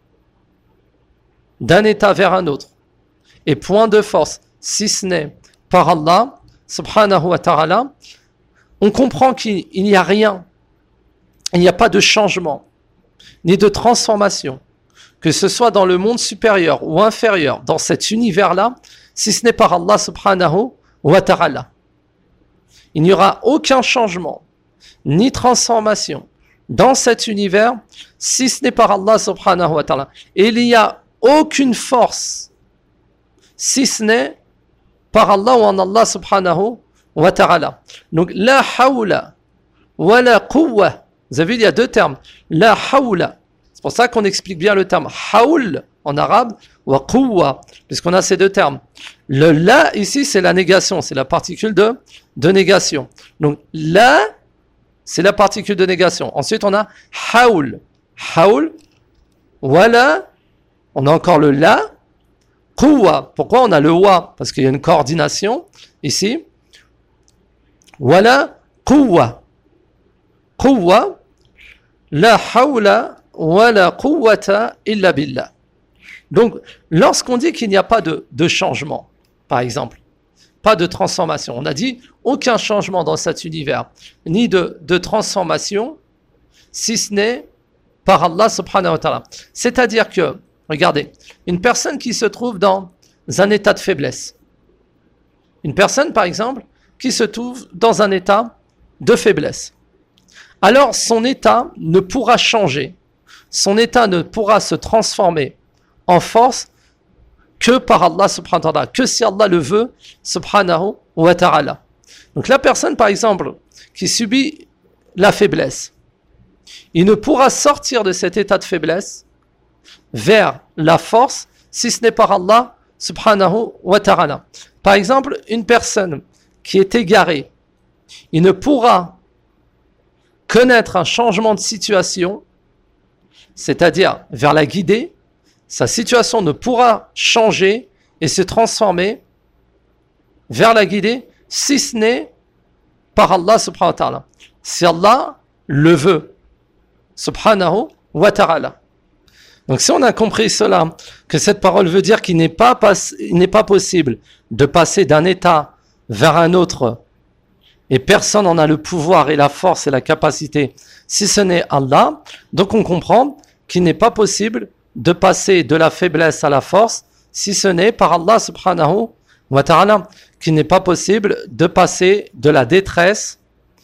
d'un état vers un autre, et point de force, si ce n'est par Allah, subhanahu wa ta'ala, on comprend qu'il n'y a rien, il n'y a pas de changement, ni de transformation, que ce soit dans le monde supérieur ou inférieur, dans cet univers-là, si ce n'est par Allah, subhanahu wa ta'ala. Il n'y aura aucun changement, ni transformation, dans cet univers, si ce n'est par Allah subhanahu wa ta'ala. Et il n'y a aucune force, si ce n'est par Allah ou en Allah subhanahu wa ta'ala. Donc, la hawla wa la quwwa. Vous avez vu, il y a deux termes. La hawla. C'est pour ça qu'on explique bien le terme hawl en arabe, wa quwwa, puisqu'on a ces deux termes. Le la, ici, c'est la négation, c'est la particule de, de négation. Donc, la, c'est la particule de négation. Ensuite, on a hawl. Hawl, wala, on a encore le la, quwwa. Pourquoi on a le wa? Parce qu'il y a une coordination ici. Wala, quwwa. Quwwa, la hawla, wala quwwata illa billah. Donc, lorsqu'on dit qu'il n'y a pas de, de changement, par exemple, pas de transformation, on a dit aucun changement dans cet univers, ni de, de transformation, si ce n'est par Allah subhanahu wa ta'ala. C'est-à-dire que, regardez, une personne qui se trouve dans un état de faiblesse, Une personne, par exemple, qui se trouve dans un état de faiblesse. Alors, son état ne pourra changer, son état ne pourra se transformer en force que par Allah subhanahu wa ta'ala, que si Allah le veut, subhanahu wa ta'ala. Donc la personne, par exemple, qui subit la faiblesse, il ne pourra sortir de cet état de faiblesse vers la force si ce n'est par Allah subhanahu wa ta'ala. Par exemple, une personne qui est égarée, il ne pourra connaître un changement de situation, c'est-à-dire vers la guider, sa situation ne pourra changer et se transformer vers la guider si ce n'est par Allah subhanahu wa ta'ala. Si Allah le veut, subhanahu wa ta'ala. Donc si on a compris cela, que cette parole veut dire qu'il n'est pas, pas, il n'est pas possible de passer d'un état vers un autre, et personne n'en a le pouvoir et la force et la capacité, si ce n'est Allah, donc on comprend qu'il n'est pas possible de passer de la faiblesse à la force, si ce n'est par Allah subhanahu wa ta'ala, qu'il n'est pas possible de passer de la détresse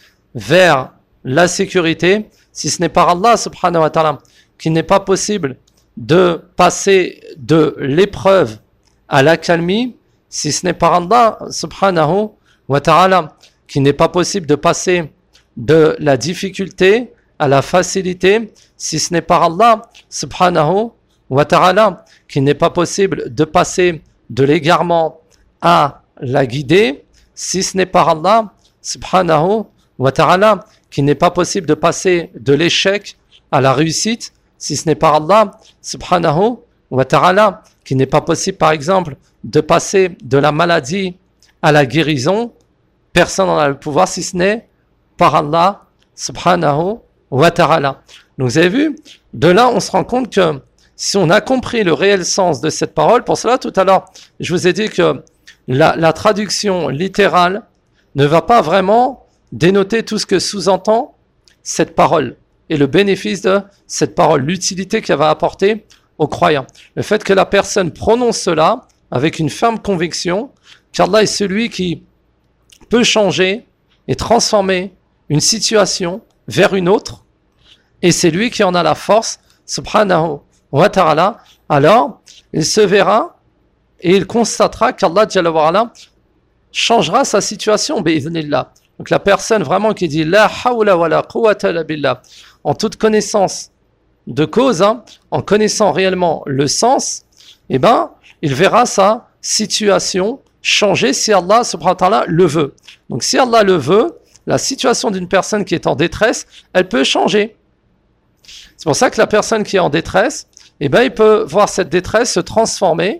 vers la sécurité, si ce n'est par Allah subhanahu wa ta'ala, qu'il n'est pas possible de passer de l'épreuve à l'accalmie, si ce n'est par Allah subhanahu wa ta'ala, qu'il n'est pas possible de passer de la difficulté à la facilité, si ce n'est par Allah subhanahu wa ta'ala, qu'il n'est pas possible de passer de l'égarement à la guidée, si ce n'est par Allah subhanahu wa ta'ala, qu'il n'est pas possible de passer de l'échec à la réussite, si ce n'est par Allah subhanahu wa ta'ala, qu'il n'est pas possible par exemple de passer de la maladie à la guérison, personne n'en a le pouvoir si ce n'est par Allah subhanahu wa ta'ala. Donc vous avez vu, de là on se rend compte que si on a compris le réel sens de cette parole, pour cela tout à l'heure je vous ai dit que la, la traduction littérale ne va pas vraiment dénoter tout ce que sous-entend cette parole et le bénéfice de cette parole, l'utilité qu'elle va apporter aux croyants. Le fait que la personne prononce cela avec une ferme conviction qu'Allah est celui qui peut changer et transformer une situation vers une autre, et c'est lui qui en a la force, subhanahu wa ta'ala, alors il se verra et il constatera qu'Allah jalla wa ala changera sa situation, bi'idhnillah. Donc la personne vraiment qui dit la hawla wa la quwwata illa billah, en toute connaissance de cause, hein, en connaissant réellement le sens, eh ben, il verra sa situation changer si Allah subhanahu wa ta'ala le veut. Donc si Allah le veut, la situation d'une personne qui est en détresse, elle peut changer. C'est pour ça que la personne qui est en détresse, eh ben, il peut voir cette détresse se transformer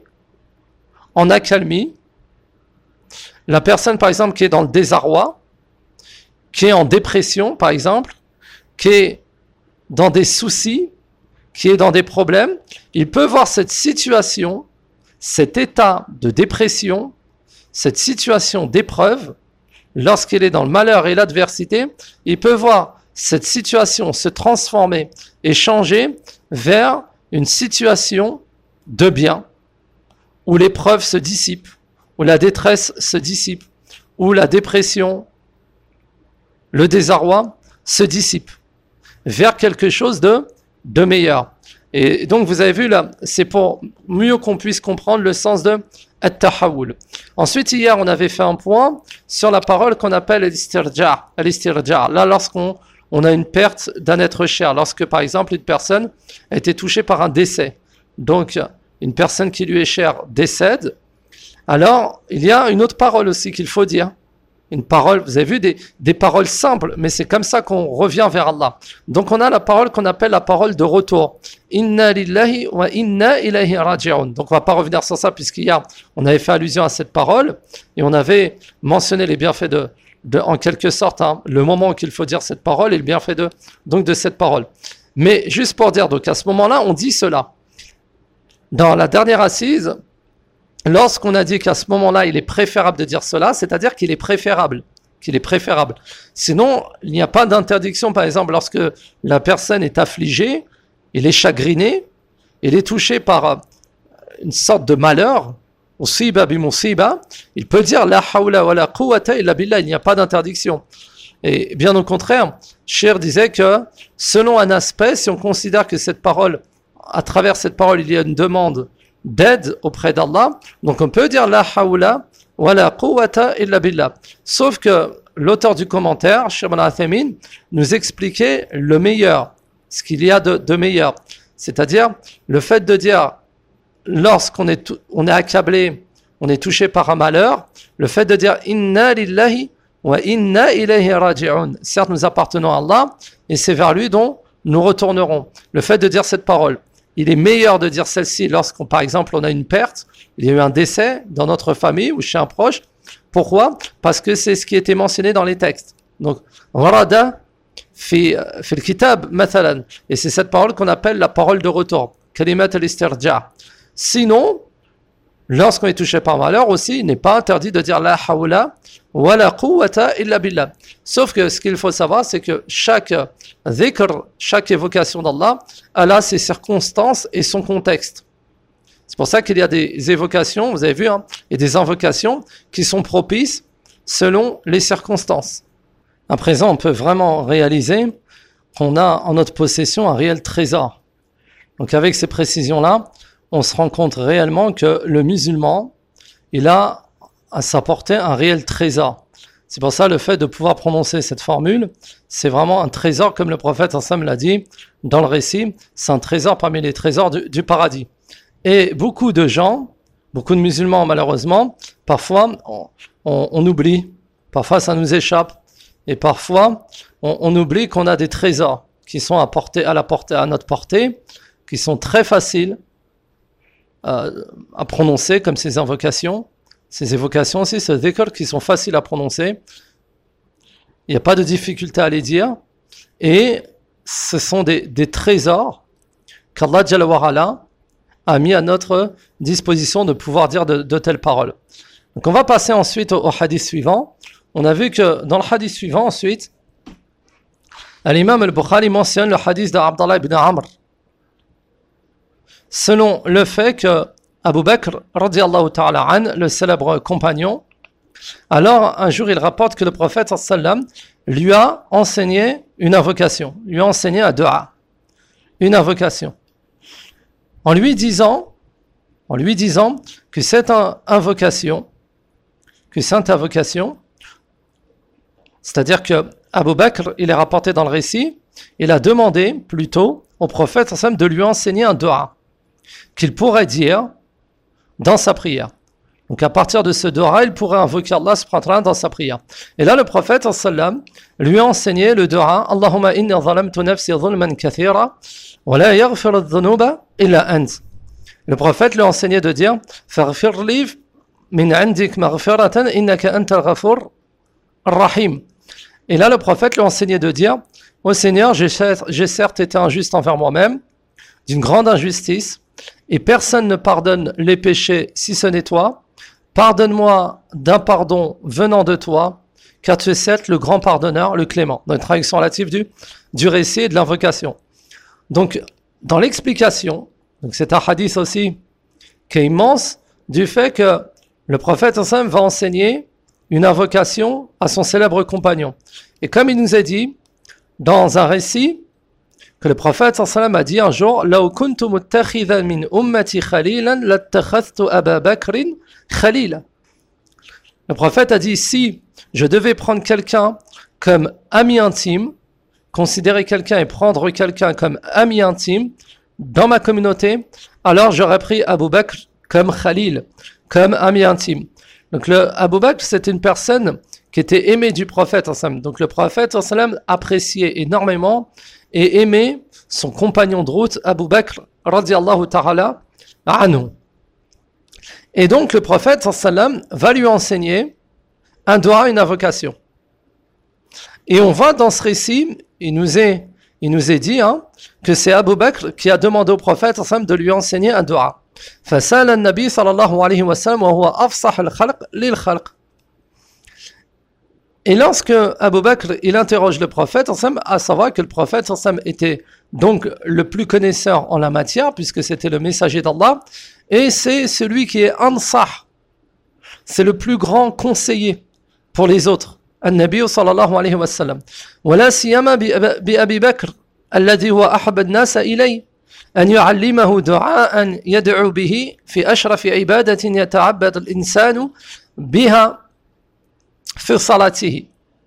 en accalmie. La personne, par exemple, qui est dans le désarroi, qui est en dépression, par exemple, qui est dans des soucis, qui est dans des problèmes, il peut voir cette situation, cet état de dépression, cette situation d'épreuve, lorsqu'il est dans le malheur et l'adversité, il peut voir cette situation se transformer et changer vers une situation de bien, où l'épreuve se dissipe, où la détresse se dissipe, où la dépression, le désarroi se dissipe, vers quelque chose de, de meilleur. Et donc vous avez vu là, c'est pour mieux qu'on puisse comprendre le sens de at-tahawul. Ensuite, hier, on avait fait un point sur la parole qu'on appelle al-istirja'. Al-istirja'. Là, lorsqu'on on a une perte d'un être cher, lorsque par exemple une personne a été touchée par un décès, donc une personne qui lui est chère décède, alors il y a une autre parole aussi qu'il faut dire. Une parole, vous avez vu, des, des paroles simples, mais c'est comme ça qu'on revient vers Allah. Donc on a la parole qu'on appelle la parole de retour. Inna lillahi wa inna ilayhi raji'un. Donc on va pas revenir sur ça, puisqu'hier on avait fait allusion à cette parole, et on avait mentionné les bienfaits de, de en quelque sorte, hein, le moment qu'il faut dire cette parole et le bienfait de, donc de cette parole. Mais juste pour dire, donc à ce moment-là, on dit cela. Dans la dernière assise, lorsqu'on a dit qu'à ce moment-là, il est préférable de dire cela, c'est-à-dire qu'il est préférable, qu'il est préférable. Sinon, il n'y a pas d'interdiction, par exemple, lorsque la personne est affligée, il est chagriné, il est touché par une sorte de malheur, usiba bi musiba, il peut dire la hawla wa la quwwata illa billah, il n'y a pas d'interdiction. Et bien au contraire, Cheikh disait que selon un aspect, si on considère que cette parole, à travers cette parole, il y a une demande d'aide auprès d'Allah, donc on peut dire la hawla wa la quwwata illa billah. Sauf que l'auteur du commentaire, Cheikh Ibn Uthaymin, nous expliquait le meilleur, ce qu'il y a de, de meilleur. C'est-à-dire le fait de dire, lorsqu'on est, on est accablé, on est touché par un malheur, le fait de dire inna lillahi wa inna ilayhi raji'un. Certes, nous appartenons à Allah et c'est vers lui dont nous retournerons. Le fait de dire cette parole, il est meilleur de dire celle-ci lorsqu'on, par exemple, on a une perte, il y a eu un décès dans notre famille ou chez un proche. Pourquoi? Parce que c'est ce qui était mentionné dans les textes. Donc, warada fi fi al-kitab mathalan, et c'est cette parole qu'on appelle la parole de retour, kalimat al-istirja'. Sinon, lorsqu'on est touché par malheur aussi, il n'est pas interdit de dire la hawla wa la quwwata illa billah. Sauf que ce qu'il faut savoir, c'est que chaque dhikr, chaque évocation d'Allah, elle a ses circonstances et son contexte. C'est pour ça qu'il y a des évocations, vous avez vu, hein, et des invocations qui sont propices selon les circonstances. À présent, on peut vraiment réaliser qu'on a en notre possession un réel trésor. Donc avec ces précisions-là, on se rend compte réellement que le musulman, il a à sa portée un réel trésor. C'est pour ça le fait de pouvoir prononcer cette formule, c'est vraiment un trésor, comme le prophète Hassan l'a dit dans le récit, c'est un trésor parmi les trésors du, du paradis. Et beaucoup de gens, beaucoup de musulmans malheureusement, parfois on, on, on oublie, parfois ça nous échappe, et parfois on, on oublie qu'on a des trésors qui sont à, portée, à, la portée, à notre portée, qui sont très faciles euh, à prononcer, comme ces invocations, ces évocations aussi, ces dhikr qui sont faciles à prononcer. Il n'y a pas de difficulté à les dire, et ce sont des, des trésors qu'Allah Jalla wa Ala a mis à notre disposition de pouvoir dire de, de telles paroles. Donc on va passer ensuite au, au hadith suivant. On a vu que dans le hadith suivant ensuite, l'imam al-Bukhari mentionne le hadith d'Abdallah ibn Amr, selon le fait que Abu Bakr, radiyallahu ta'ala an, le célèbre compagnon, alors un jour il rapporte que le prophète sallam lui a enseigné une invocation, lui a enseigné un dua, une invocation, en lui disant, en lui disant que cette invocation, que cette invocation, c'est-à-dire que Abu Bakr, il est rapporté dans le récit, il a demandé plutôt au prophète sallam de lui enseigner un dua qu'il pourrait dire dans sa prière. Donc à partir de ce dua, il pourrait invoquer Allah subhanahu wa ta'ala dans sa prière. Et là, le prophète sallam lui a enseigné le dua Allahumma inni zalamtu nafsi zulman kathira wa la yaghfiru adh-dhunuba illa ant. Le prophète lui a enseigné de dire faghfir li min 'indik maghfiratan innaka antal ghafur ar-rahim. Et là, le prophète lui a enseigné de dire ô Seigneur, j'ai certes été injuste envers moi-même, d'une grande injustice, et personne ne pardonne les péchés si ce n'est toi. Pardonne-moi d'un pardon venant de toi, car tu es certes le grand pardonneur, le clément. Dans une traduction relative du, du récit et de l'invocation. Donc, dans l'explication, donc c'est un hadith aussi qui est immense, du fait que le prophète ensemble va enseigner une invocation à son célèbre compagnon. Et comme il nous a dit, dans un récit, que le prophète sallam a dit un jour law kuntu muttakhidan min ummati khalilan lattakhadhtu Aba Bakrin khalila. Le prophète a dit si je devais prendre quelqu'un comme ami intime, considérer quelqu'un et prendre quelqu'un comme ami intime dans ma communauté, alors j'aurais pris Abu Bakr comme khalil, comme ami intime. Donc le Abu Bakr, c'était une personne qui était aimée du prophète sallam. Donc le prophète sallam appréciait énormément et aimait son compagnon de route, Abu Bakr, radiyallahu ta'ala anhu. Et donc le prophète sallam va lui enseigner un dua, une invocation. Et on voit dans ce récit, il nous est, il nous est dit hein, que c'est Abu Bakr qui a demandé au prophète sallam de lui enseigner un dua. فَسَأَلَ النَّبِيُّ صَلَّى اللَّهُ عَلَيْهِ وَسَلَّمَ وَهُوَ أَفْصَحُ الْخَلْقِ لِلْخَلْقِ. Et lorsque Abu Bakr il interroge le prophète, à savoir que le prophète était donc le plus connaisseur en la matière, puisque c'était le messager d'Allah, et c'est celui qui est ansah, c'est le plus grand conseiller pour les autres. An-Nabi sallallahu alayhi wa sallam. ولا سيما بأبي بكر الذي هو أحب الناس إليه أن يعلمه دعاء يدعو به في أشرف عبادة يتعبد الإنسان بها في صلاته.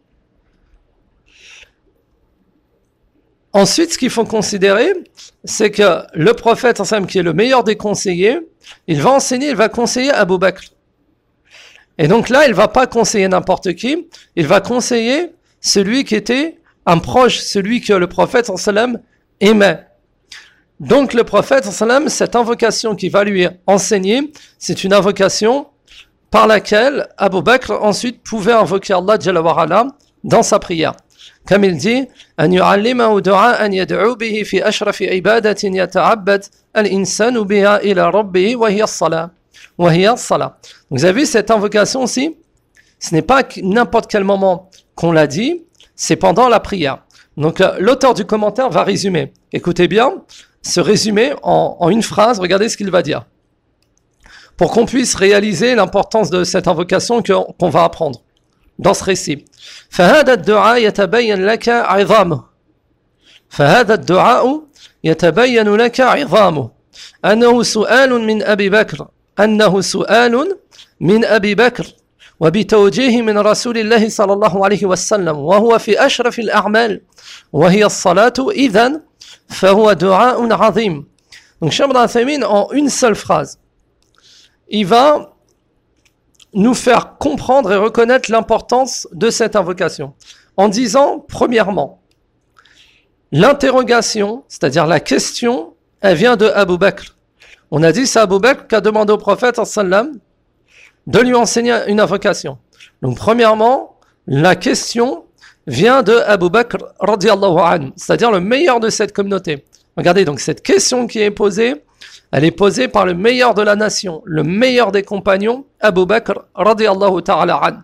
Ensuite, ce qu'il faut considérer, c'est que le prophète, qui est le meilleur des conseillers, il va enseigner, il va conseiller Abu Bakr. Et donc là, il ne va pas conseiller n'importe qui, il va conseiller celui qui était un proche, celui que le prophète aimait. Donc le prophète, cette invocation qu'il va lui enseigner, c'est une invocation par laquelle Abu Bakr ensuite pouvait invoquer Allah Jalla wa Ala dans sa prière. Comme il dit, أن يعلمه دعاء يدعو به في أشرف عبادة يتعبد الإنسان بها إلى ربه وهي الصلاة وهي الصلاة. Vous avez vu cette invocation aussi? Ce n'est pas n'importe quel moment qu'on l'a dit, c'est pendant la prière. Donc euh, l'auteur du commentaire va résumer. Écoutez bien, ce résumé en, en une phrase, regardez ce qu'il va dire. Pour qu'on puisse réaliser l'importance de cette invocation que, qu'on va apprendre dans ce récit. فهذا الدعاء يتبين لك عظامه فهذا الدعاء يتبين لك عظامه أنه سؤال من أبي بكر أنه سؤال من أبي بكر وبتوجيه من رسول الله صلى الله عليه وسلم وهو في أشرف الأعمال وهي الصلاة إذن فهو دعاء عظيم. Donc Cheikh Ibn Uthaymin, en une seule phrase, il va nous faire comprendre et reconnaître l'importance de cette invocation en disant, premièrement, l'interrogation, c'est-à-dire la question, elle vient de Abu Bakr. On a dit, c'est Abu Bakr qui a demandé au prophète sallam de lui enseigner une invocation. Donc premièrement, la question vient de Abu Bakr radiyallahu anhu, c'est-à-dire le meilleur de cette communauté. Regardez, donc cette question qui est posée, elle est posée par le meilleur de la nation, le meilleur des compagnons, Abu Bakr radiyallahu ta'ala an.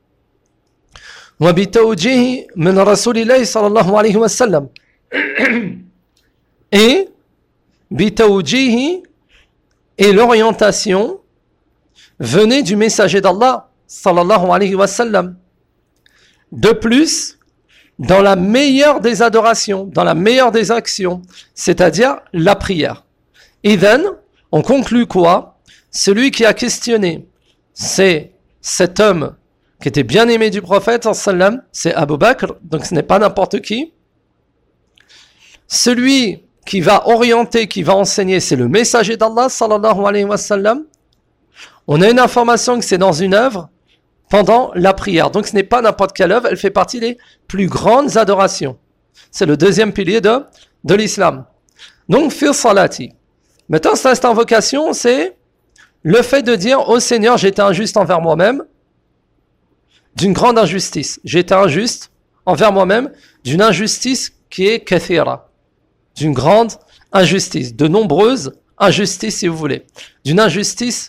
Wa bitawjihi min rasulillahi sallallahu alayhi wa sallam. Et bitawjihi et l'orientation venait du messager d'Allah sallallahu alayhi wa sallam. De plus, dans la meilleure des adorations, dans la meilleure des actions, c'est-à-dire la prière. Et then, on conclut quoi? Celui qui a questionné, c'est cet homme qui était bien aimé du prophète, c'est Abu Bakr, donc ce n'est pas n'importe qui. Celui qui va orienter, qui va enseigner, c'est le messager d'Allah, sallallahu alayhi wa sallam. On a une information que c'est dans une œuvre pendant la prière. Donc ce n'est pas n'importe quelle œuvre, elle fait partie des plus grandes adorations. C'est le deuxième pilier de, de l'islam. Donc, fi salati. Maintenant, cette invocation, c'est le fait de dire « Oh Seigneur, j'étais injuste envers moi-même, d'une grande injustice. J'étais injuste envers moi-même, d'une injustice qui est kathira. D'une grande injustice, de nombreuses injustices, si vous voulez. D'une injustice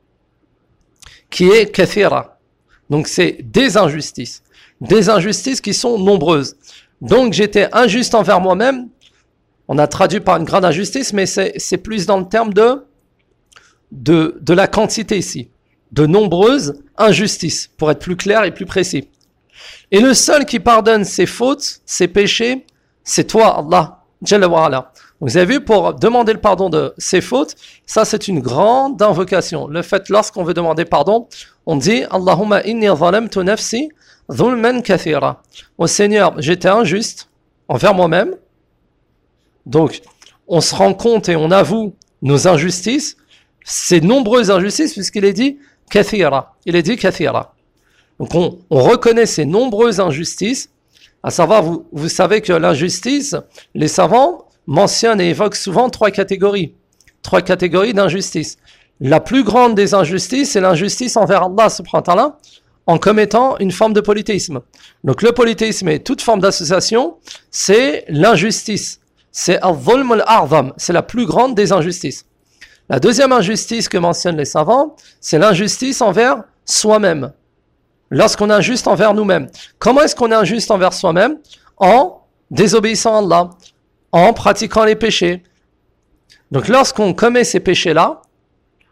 qui est kathira. Donc, c'est des injustices. Des injustices qui sont nombreuses. Donc, j'étais injuste envers moi-même. On a traduit par une grande injustice, mais c'est, c'est plus dans le terme de, de, de la quantité ici. De nombreuses injustices, pour être plus clair et plus précis. Et le seul qui pardonne ses fautes, ses péchés, c'est toi, Allah, Jalla wa Ala. Vous avez vu, pour demander le pardon de ses fautes, ça c'est une grande invocation. Le fait, lorsqu'on veut demander pardon, on dit « Allahumma inni zalamtu nafsi dhulman kathira » Ô Seigneur, j'étais injuste envers moi-même. Donc, on se rend compte et on avoue nos injustices, ces nombreuses injustices, puisqu'il est dit « kathira ». Il est dit « kathira ». Donc, on, on reconnaît ces nombreuses injustices, à savoir, vous, vous savez que l'injustice, les savants mentionnent et évoquent souvent trois catégories. Trois catégories d'injustice. La plus grande des injustices, c'est l'injustice envers Allah subhanahu wa ta'ala, en commettant une forme de polythéisme. Donc le polythéisme et toute forme d'association, c'est l'injustice. C'est al-dhulm al-a'zam, c'est la plus grande des injustices. La deuxième injustice que mentionnent les savants, c'est l'injustice envers soi-même. Lorsqu'on est injuste envers nous-mêmes. Comment est-ce qu'on est injuste envers soi-même? En désobéissant à Allah, en pratiquant les péchés. Donc lorsqu'on commet ces péchés-là,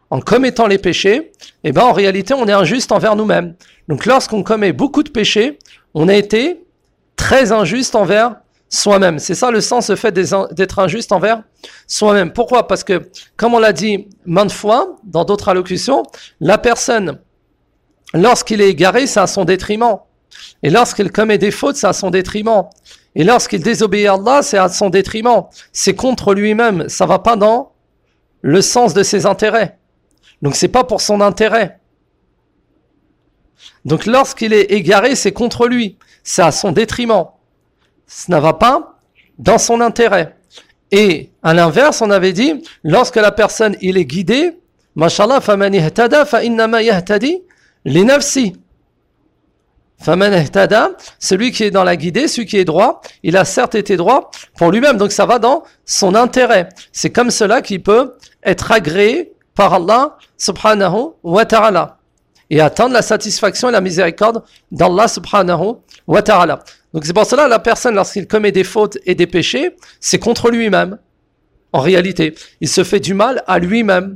en commettant les péchés, eh ben en réalité on est injuste envers nous-mêmes. Donc lorsqu'on commet beaucoup de péchés, on a été très injuste envers soi-même. C'est ça le sens, le fait d'être injuste envers soi-même. Pourquoi? Parce que, comme on l'a dit maintes fois dans d'autres allocutions, la personne, lorsqu'il est égaré, c'est à son détriment. Et lorsqu'il commet des fautes, c'est à son détriment. Et lorsqu'il désobéit à Allah, c'est à son détriment. C'est contre lui-même. Ça va pas dans le sens de ses intérêts. Donc c'est pas pour son intérêt. Donc lorsqu'il est égaré, c'est contre lui. C'est à son détriment. Ça ne va pas dans son intérêt. Et à l'inverse, on avait dit, lorsque la personne il est guidé, Mashallah, faman ihtada fa innama yahtadi li nafsi. Faman ihtada, celui qui est dans la guidée, celui qui est droit, il a certes été droit pour lui-même, donc ça va dans son intérêt. C'est comme cela qu'il peut être agréé par Allah subhanahu wa ta'ala et atteindre la satisfaction et la miséricorde d'Allah subhanahu wa ta'ala. Donc c'est pour cela la personne, lorsqu'il commet des fautes et des péchés, c'est contre lui-même. En réalité, il se fait du mal à lui-même.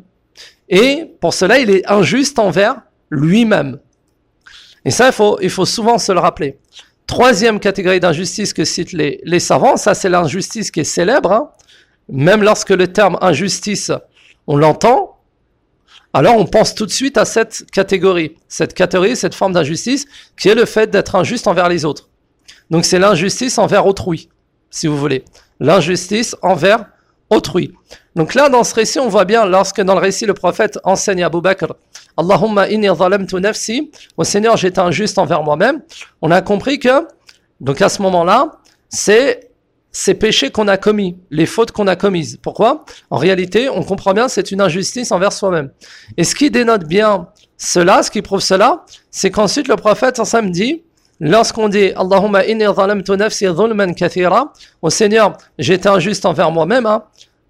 Et pour cela, il est injuste envers lui-même. Et ça, il faut, il faut souvent se le rappeler. Troisième catégorie d'injustice que citent les, les savants, ça c'est l'injustice qui est célèbre. Hein. Même lorsque le terme injustice, on l'entend, alors on pense tout de suite à cette catégorie. Cette catégorie, cette forme d'injustice, qui est le fait d'être injuste envers les autres. Donc c'est l'injustice envers autrui, si vous voulez. L'injustice envers autrui. Donc là, dans ce récit, on voit bien, lorsque dans le récit, le prophète enseigne à Abu Bakr, Allahumma inni zalamtu nafsi, au Seigneur, j'étais injuste envers moi-même. On a compris que, donc à ce moment-là, c'est ces péchés qu'on a commis, les fautes qu'on a commises. Pourquoi? En réalité, on comprend bien, c'est une injustice envers soi-même. Et ce qui dénote bien cela, ce qui prouve cela, c'est qu'ensuite le prophète ensemble dit, lorsqu'on dit Allahumma inni zalamtu nafsi zulman kathira, au Seigneur, j'étais injuste envers moi-même, hein,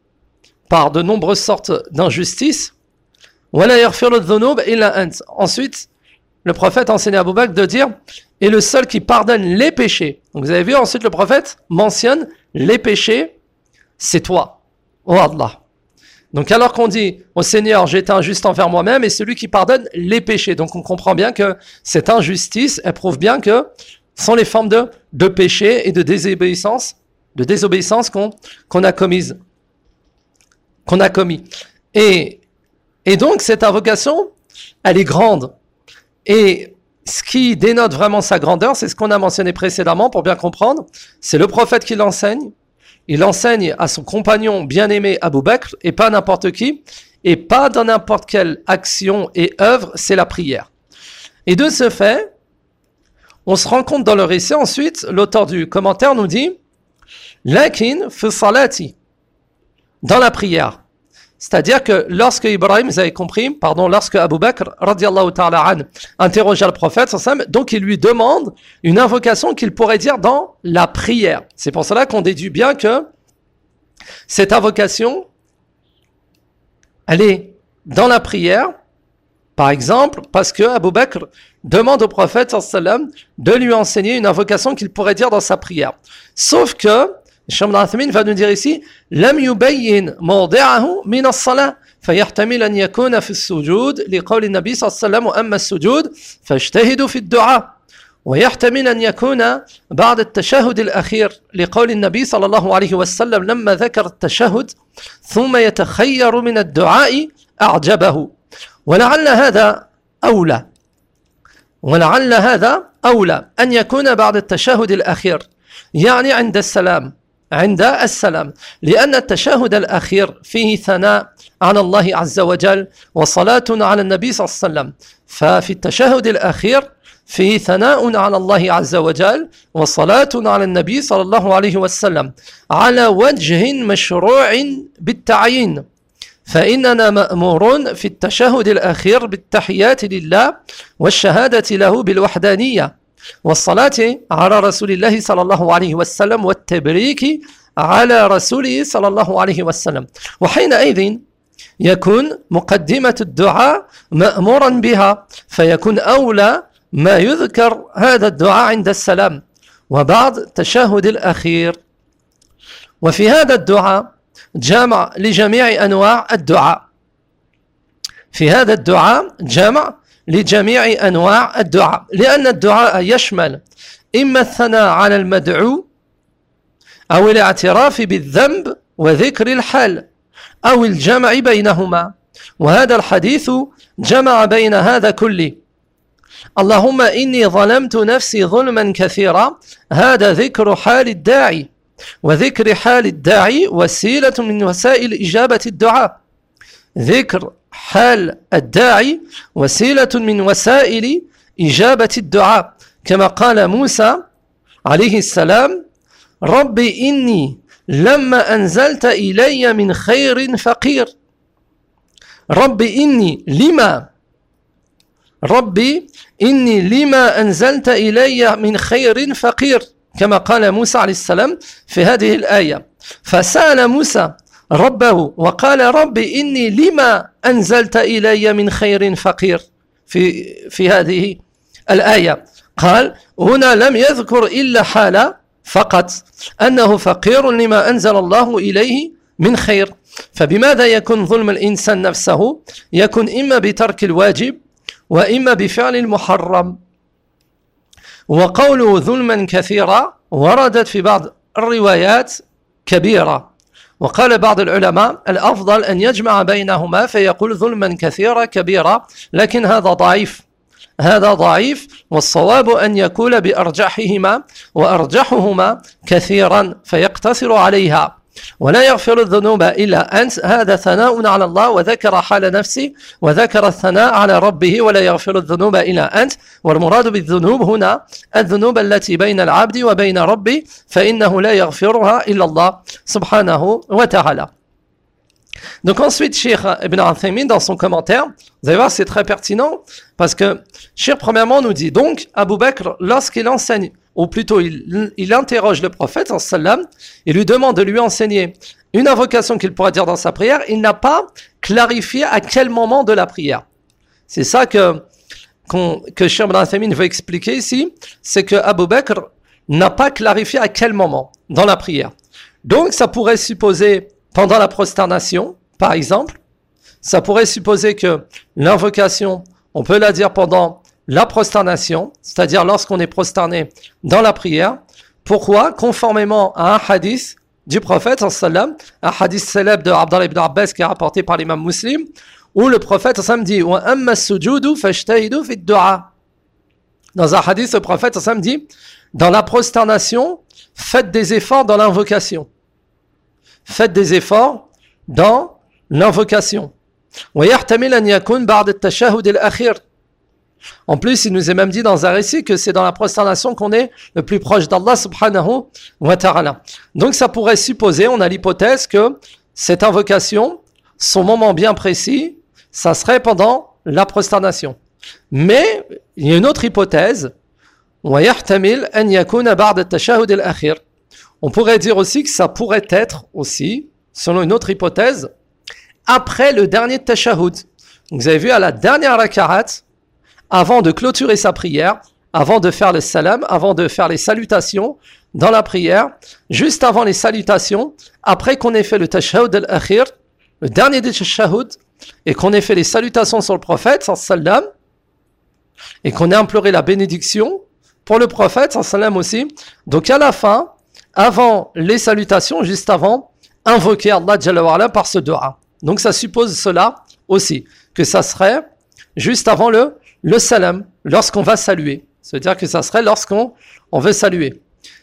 par de nombreuses sortes d'injustices. Wala yaghfiru dhunub illa ant. Ensuite, le prophète enseigne à Abu Bakr de dire et le seul qui pardonne les péchés. Donc vous avez vu, ensuite le prophète mentionne les péchés, c'est toi, oh Allah. Donc alors qu'on dit au Seigneur, j'ai été injuste envers moi-même, et celui qui pardonne les péchés. Donc on comprend bien que cette injustice, elle prouve bien que ce sont les formes de, de péché et de désobéissance, de désobéissance qu'on, qu'on a commises, qu'on a commis. Et, et donc cette invocation, elle est grande. Et ce qui dénote vraiment sa grandeur, c'est ce qu'on a mentionné précédemment pour bien comprendre. C'est le prophète qui l'enseigne. Il enseigne à son compagnon bien-aimé Abu Bakr, et pas n'importe qui, et pas dans n'importe quelle action et œuvre, c'est la prière. Et de ce fait, on se rend compte dans le récit, ensuite, l'auteur du commentaire nous dit « Lakin fi salati » dans la prière. C'est-à-dire que lorsque Ibrahim, vous avez compris, pardon, lorsque Abu Bakr, radiallahu ta'ala an, interrogea le prophète, donc il lui demande une invocation qu'il pourrait dire dans la prière. C'est pour cela qu'on déduit bien que cette invocation, elle est dans la prière, par exemple, parce que Abu Bakr demande au prophète, sallam, de lui enseigner une invocation qu'il pourrait dire dans sa prière. Sauf que, Cheikh Ibn Uthaymin va nous dire ici لم يبين موضعه من الصلاة فيحتمل أن يكون في السجود لقول النبي صلى الله عليه وسلم وأما السجود فاجتهدوا في الدعاء ويحتمل أن يكون بعد التشهد الأخير لقول النبي صلى الله عليه وسلم لما ذكر التشهد ثم يتخير من الدعاء أعجبه ولعل هذا أولى ولعل هذا أولى أن يكون بعد التشهد الأخير يعني عند السلام عند السلام لأن التشهد الأخير فيه ثناء على الله عز وجل وصلاة على النبي صلى الله عليه وسلم ففي التشهد الأخير فيه ثناء على الله عز وجل وصلاة على النبي صلى الله عليه وسلم على وجه مشروع بالتعيين فإننا مأمورون في التشهد الأخير بالتحيات لله والشهادة له بالوحدانية والصلاة على رسول الله صلى الله عليه وسلم والتبريك على رسوله صلى الله عليه وسلم وحينئذ يكون مقدمة الدعاء مأمورا بها فيكون أولى ما يذكر هذا الدعاء عند السلام وبعد التشهد الأخير وفي هذا الدعاء جامع لجميع أنواع الدعاء في هذا الدعاء جمع لجميع أنواع الدعاء، لأن الدعاء يشمل إما الثناء على المدعو أو الاعتراف بالذنب وذكر الحال أو الجمع بينهما، وهذا الحديث جمع بين هذا كله. اللهم إني ظلمت نفسي ظلما كثيرا، هذا ذكر حال الداعي، وذكر حال الداعي وسيلة من وسائل إجابة الدعاء. ذكر حال الداعي وسيلة من وسائل إجابة الدعاء، كما قال موسى عليه السلام: رب إني لما أنزلت إلي من خير فقير. رب إني لما ربي إني لما أنزلت إلي من خير فقير، كما قال موسى عليه السلام في هذه الآية. فسأل موسى ربه وقال: رب إني لما أنزلت إلي من خير فقير في, في هذه الآية. قال هنا لم يذكر إلا حال فقط، أنه فقير لما أنزل الله إليه من خير. فبماذا يكون ظلم الإنسان نفسه؟ يكون إما بترك الواجب وإما بفعل المحرم. وقوله ظلما كثيرا وردت في بعض الروايات كبيرة، وقال بعض العلماء الأفضل أن يجمع بينهما فيقول ظلما كثيرا كبيرا، لكن هذا ضعيف هذا ضعيف والصواب أن يقول بأرجحهما، وأرجحهما كثيرا فيقتصر عليها. ولا يغفر الذنوب إلا أنت، هذا ثناء على الله، وذكر حال نفسه وذكر الثناء على ربه. ولا يغفر الذنوب إلا أنت، والمراد بالذنوب هنا الذنوب التي بين العبد وبين ربه، فإنه لا يغفرها إلا الله سبحانه وتعالى. Donc ensuite, Cheikh Ibn Uthaymin, dans son commentaire, vous allez voir, c'est très pertinent, parce que Cheikh, premièrement, nous dit donc, Abu Bakr, lorsqu'il enseigne, ou plutôt il, il interroge le prophète, sallam, il lui demande de lui enseigner une invocation qu'il pourra dire dans sa prière, il n'a pas clarifié à quel moment de la prière. C'est ça que, qu'on, que Cheikh Ibn Uthaymin veut expliquer ici, c'est que Abu Bakr n'a pas clarifié à quel moment dans la prière. Donc ça pourrait supposer pendant la prosternation, par exemple, ça pourrait supposer que l'invocation, on peut la dire pendant la prosternation, c'est-à-dire lorsqu'on est prosterné dans la prière. Pourquoi? Conformément à un hadith du prophète, sallam, un hadith célèbre de Abdallah ibn Abbas qui est rapporté par l'imam Muslim, où le prophète sallam dit wa amma as-sujudu fajtahidu fi ad-du'a. Dans un hadith, le prophète sallam dit dans la prosternation, faites des efforts dans l'invocation. Faites des efforts dans l'invocation. En plus, il nous est même dit dans un récit que c'est dans la prosternation qu'on est le plus proche d'Allah subhanahu wa ta'ala. Donc ça pourrait supposer, on a l'hypothèse que cette invocation, son moment bien précis, ça serait pendant la prosternation. Mais il y a une autre hypothèse, on pourrait dire aussi que ça pourrait être aussi, selon une autre hypothèse, après le dernier tashahhud. Vous avez vu à la dernière rakaat, avant de clôturer sa prière, avant de faire le salam, avant de faire les salutations dans la prière, juste avant les salutations, après qu'on ait fait le tashahhud al-akhir, le dernier des tashahhud, et qu'on ait fait les salutations sur le prophète, sallam, et qu'on ait imploré la bénédiction pour le prophète, sallam aussi. Donc à la fin, avant les salutations, juste avant, invoquer Allah Jalla wa Ala par ce dua. Donc ça suppose cela aussi, que ça serait juste avant le, le salam, lorsqu'on va saluer. C'est-à-dire que ça serait lorsqu'on on veut saluer.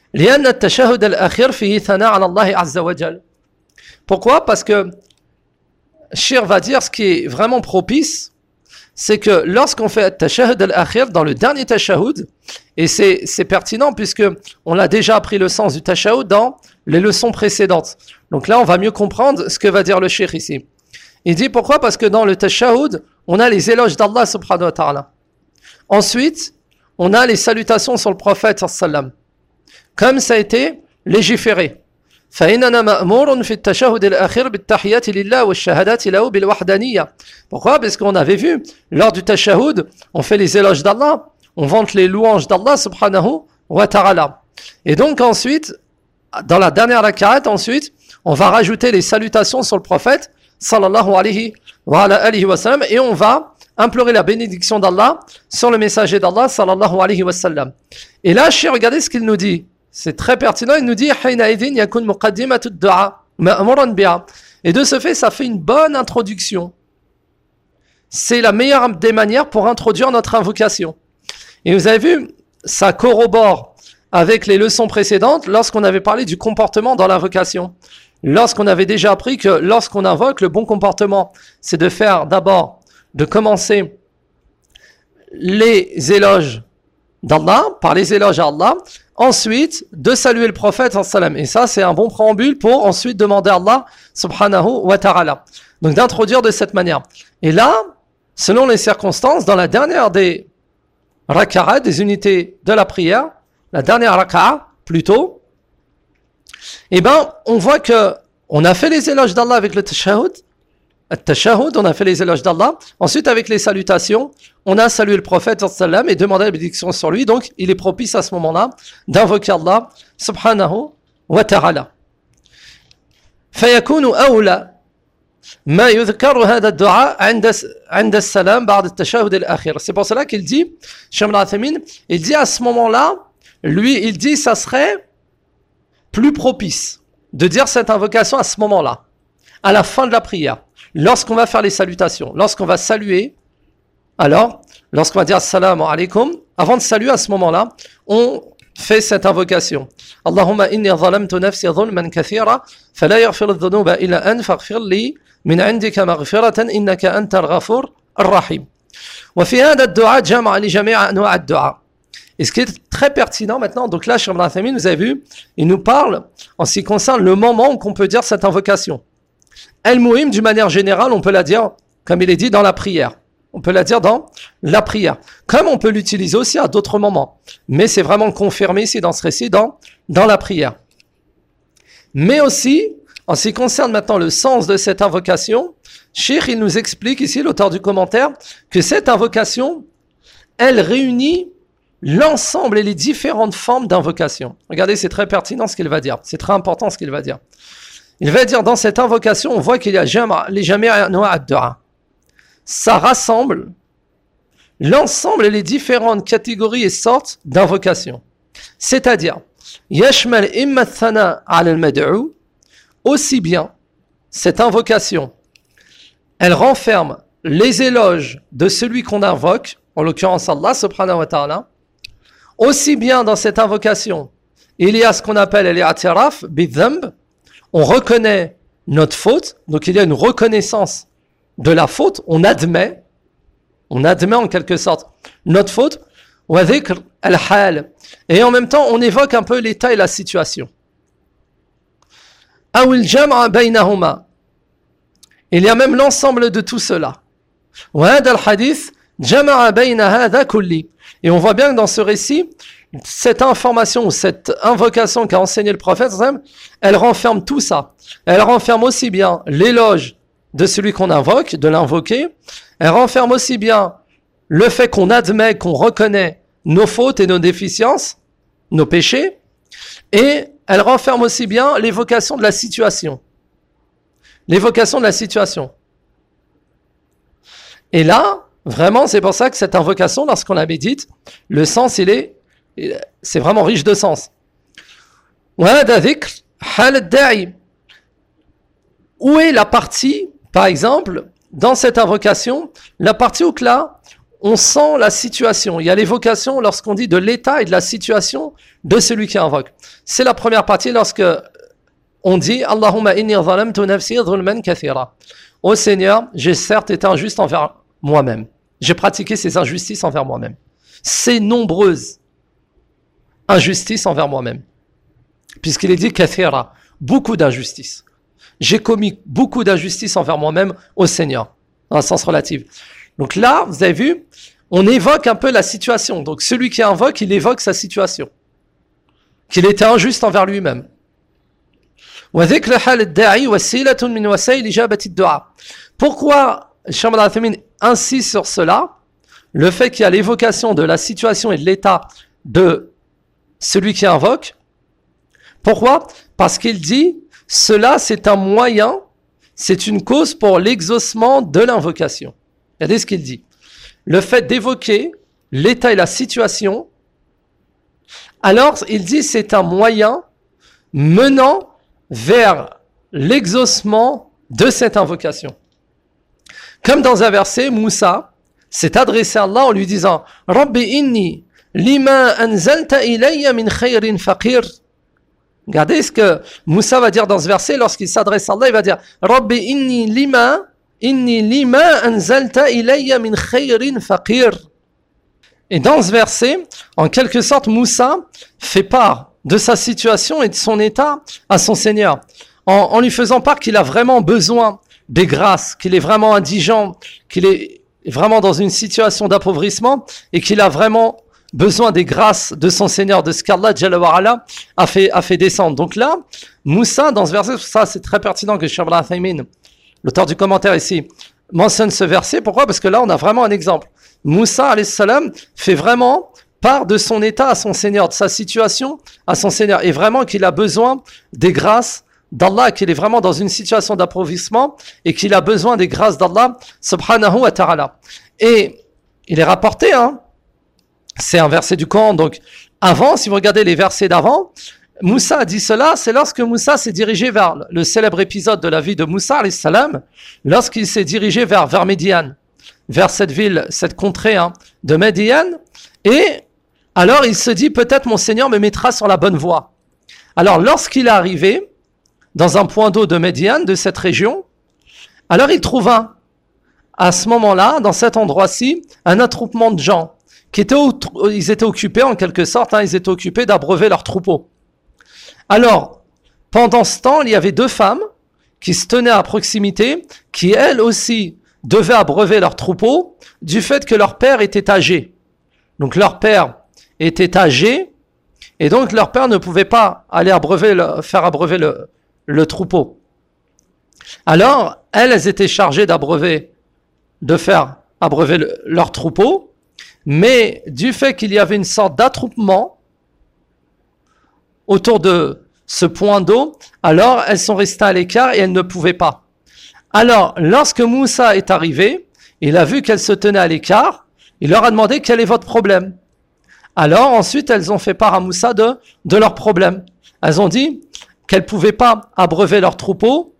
Pourquoi? Parce que Shir va dire ce qui est vraiment propice, c'est que lorsqu'on fait tashahhud al-akhir dans le dernier tashahhud, et c'est, c'est pertinent puisque on a déjà appris le sens du tashahhud dans les leçons précédentes. Donc là, on va mieux comprendre ce que va dire le cheikh ici. Il dit pourquoi? Parce que dans le tashahhud, on a les éloges d'Allah subhanahu wa ta'ala. Ensuite, on a les salutations sur le prophète sallam, comme ça a été légiféré. فإننا مأمور في التشهد الأخير بالتحيات لله والشهادات له بالوحدانية. Pourquoi? Parce qu'on avait vu, lors du tashahhud, on fait les éloges d'Allah, on vante les louanges d'Allah subhanahu wa ta'ala. Et donc ensuite, dans la dernière rakaat, ensuite, on va rajouter les salutations sur le prophète sallallahu alayhi wa ala alihi wa sallam, et on va implorer la bénédiction d'Allah sur le messager d'Allah sallallahu alayhi wa sallam. Et là, chez, regardez ce qu'il nous dit. C'est très pertinent. Il nous dit et de ce fait, ça fait une bonne introduction. C'est la meilleure des manières pour introduire notre invocation. Et vous avez vu, ça corrobore avec les leçons précédentes lorsqu'on avait parlé du comportement dans l'invocation. Lorsqu'on avait déjà appris que lorsqu'on invoque, le bon comportement, c'est de faire d'abord, de commencer les éloges d'Allah, par les éloges à Allah, ensuite de saluer le prophète sallam. Et ça, c'est un bon préambule pour ensuite demander à Allah subhanahu wa ta'ala. Donc d'introduire de cette manière. Et là, selon les circonstances, dans la dernière des raka'at, des unités de la prière, la dernière raka'a plutôt, eh ben, on voit que on a fait les éloges d'Allah avec le tashahhud, At-tashahhud, on a fait les éloges d'Allah. Ensuite, avec les salutations, on a salué le prophète sallam et demandé la bénédiction sur lui. Donc, il est propice à ce moment-là d'invoquer Allah subhanahu wa ta'ala. فيكون أولى ما يذكر هذا الدعاء عند عند السلام بعد التشهد الأخير. C'est pour cela qu'il dit, Cheikh Al-Uthaymin, il dit à ce moment-là, lui, il dit, ça serait plus propice de dire cette invocation à ce moment-là, à la fin de la prière. Lorsqu'on va faire les salutations, lorsqu'on va saluer, alors, lorsqu'on va dire assalamu alaikum, avant de saluer à ce moment-là, on fait cette invocation. Allahumma inni zalamtu nafsi zulman kathira, fala yaghfiru dhunuba illa anta faghfir li min indika maghfiratan innaka antal ghafur ar-rahim. Wa fi hadha ad-du'a jama'a li jami' anwa' ad-du'a. Et ce qui est très pertinent maintenant, donc là, Cheikh Al-Uthaymin, vous avez vu, il nous parle en ce qui concerne le moment où on peut dire cette invocation. Al-Muhim, d'une manière générale, on peut la dire, comme il est dit, dans la prière. On peut la dire dans la prière. Comme on peut l'utiliser aussi à d'autres moments. Mais c'est vraiment confirmé ici dans ce récit, dans, dans la prière. Mais aussi, en ce qui concerne maintenant le sens de cette invocation, Cheikh, il nous explique ici, l'auteur du commentaire, que cette invocation, elle réunit l'ensemble et les différentes formes d'invocation. Regardez, c'est très pertinent ce qu'il va dire. C'est très important ce qu'il va dire. Il va dire dans cette invocation, on voit qu'il y a les jami' anwa' ad-du'a. Ça rassemble l'ensemble et les différentes catégories et sortes d'invocation. C'est-à-dire, yashmal imma thana 'ala al-mad'u, aussi bien cette invocation, elle renferme les éloges de celui qu'on invoque, en l'occurrence Allah subhanahu wa ta'ala. Aussi bien dans cette invocation, il y a ce qu'on appelle al-i'tiraf bi-dhanb. On reconnaît notre faute, donc il y a une reconnaissance de la faute, on admet, on admet en quelque sorte notre faute, wa dhikr al-hal, et en même temps on évoque un peu l'état et la situation. Aw al-jam'a baynahuma, il y a même l'ensemble de tout cela. Wa hadha al-hadith jama'a bayna hadha kulli, et on voit bien que dans ce récit, cette information ou cette invocation qu'a enseigné le prophète, elle renferme tout ça. Elle renferme aussi bien l'éloge de celui qu'on invoque, de l'invoquer. Elle renferme aussi bien le fait qu'on admet, qu'on reconnaît nos fautes et nos déficiences, nos péchés. Et elle renferme aussi bien l'évocation de la situation. L'évocation de la situation. Et là, vraiment, c'est pour ça que cette invocation, lorsqu'on la médite, le sens, il est c'est vraiment riche de sens. Où est la partie, par exemple, dans cette invocation, la partie où là, on sent la situation. Il y a l'évocation lorsqu'on dit de l'état et de la situation de celui qui invoque. C'est la première partie lorsque on dit Allahumma inni zalamtu nafsi zulman kathira. Ô Seigneur, j'ai certes été injuste envers moi-même. J'ai pratiqué ces injustices envers moi-même. C'est nombreuses injustice envers moi-même. Puisqu'il est dit kathira, beaucoup d'injustices. J'ai commis beaucoup d'injustices envers moi-même au Seigneur, dans un sens relatif. Donc là, vous avez vu, on évoque un peu la situation. Donc celui qui invoque, il évoque sa situation. Qu'il était injuste envers lui-même. Pourquoi Cheikh Al-Uthaymin insiste sur cela? Le fait qu'il y a l'évocation de la situation et de l'état de celui qui invoque. Pourquoi? Parce qu'il dit, cela c'est un moyen, c'est une cause pour l'exaucement de l'invocation. Regardez ce qu'il dit. Le fait d'évoquer l'état et la situation, alors il dit c'est un moyen menant vers l'exaucement de cette invocation. Comme dans un verset, Moussa s'est adressé à Allah en lui disant « Rabbi inni lima anzalta ilayya min khayrin faqir » Regardez ce que Moussa va dire dans ce verset lorsqu'il s'adresse à Allah, il va dire « Rabbi inni lima, inni lima anzalta ilayya min khayrin faqir » Et dans ce verset, en quelque sorte, Moussa fait part de sa situation et de son état à son Seigneur, en, en lui faisant part qu'il a vraiment besoin des grâces, qu'il est vraiment indigent, qu'il est vraiment dans une situation d'appauvrissement et qu'il a vraiment besoin des grâces de son Seigneur, de ce qu'Allah Jalla wa Ala a fait, a fait descendre. Donc là, Moussa, dans ce verset, ça c'est très pertinent que Cheikh Ibn Uthaymin, l'auteur du commentaire ici, mentionne ce verset. Pourquoi ? Parce que là, on a vraiment un exemple. Moussa, alayhi salam, fait vraiment part de son état à son Seigneur, de sa situation à son Seigneur, et vraiment qu'il a besoin des grâces d'Allah, qu'il est vraiment dans une situation d'appauvrissement et qu'il a besoin des grâces d'Allah subhanahu wa ta'ala. Et il est rapporté, hein, c'est un verset du Coran, donc avant, si vous regardez les versets d'avant, Moussa a dit cela, c'est lorsque Moussa s'est dirigé vers le célèbre épisode de la vie de Moussa alayhi salam, lorsqu'il s'est dirigé vers, vers Médiane, vers cette ville, cette contrée hein, de Médiane, et alors il se dit peut-être mon Seigneur me mettra sur la bonne voie. Alors lorsqu'il est arrivé dans un point d'eau de Médiane, de cette région, alors il trouva à ce moment-là, dans cet endroit-ci, un attroupement de gens qui étaient, ils étaient occupés en quelque sorte, hein, ils étaient occupés d'abreuver leurs troupeaux. Alors, pendant ce temps, il y avait deux femmes qui se tenaient à proximité, qui elles aussi devaient abreuver leurs troupeaux du fait que leur père était âgé. Donc leur père était âgé et donc leur père ne pouvait pas aller abreuver le, faire abreuver le, le troupeau. Alors, elles, elles étaient chargées d'abreuver, de faire abreuver le, leur troupeau, mais du fait qu'il y avait une sorte d'attroupement autour de ce point d'eau, alors elles sont restées à l'écart et elles ne pouvaient pas. Alors, lorsque Moussa est arrivé, il a vu qu'elles se tenaient à l'écart, il leur a demandé quel est votre problème. Alors ensuite, elles ont fait part à Moussa de, de leur problème. Elles ont dit qu'elles ne pouvaient pas abreuver leur troupeau,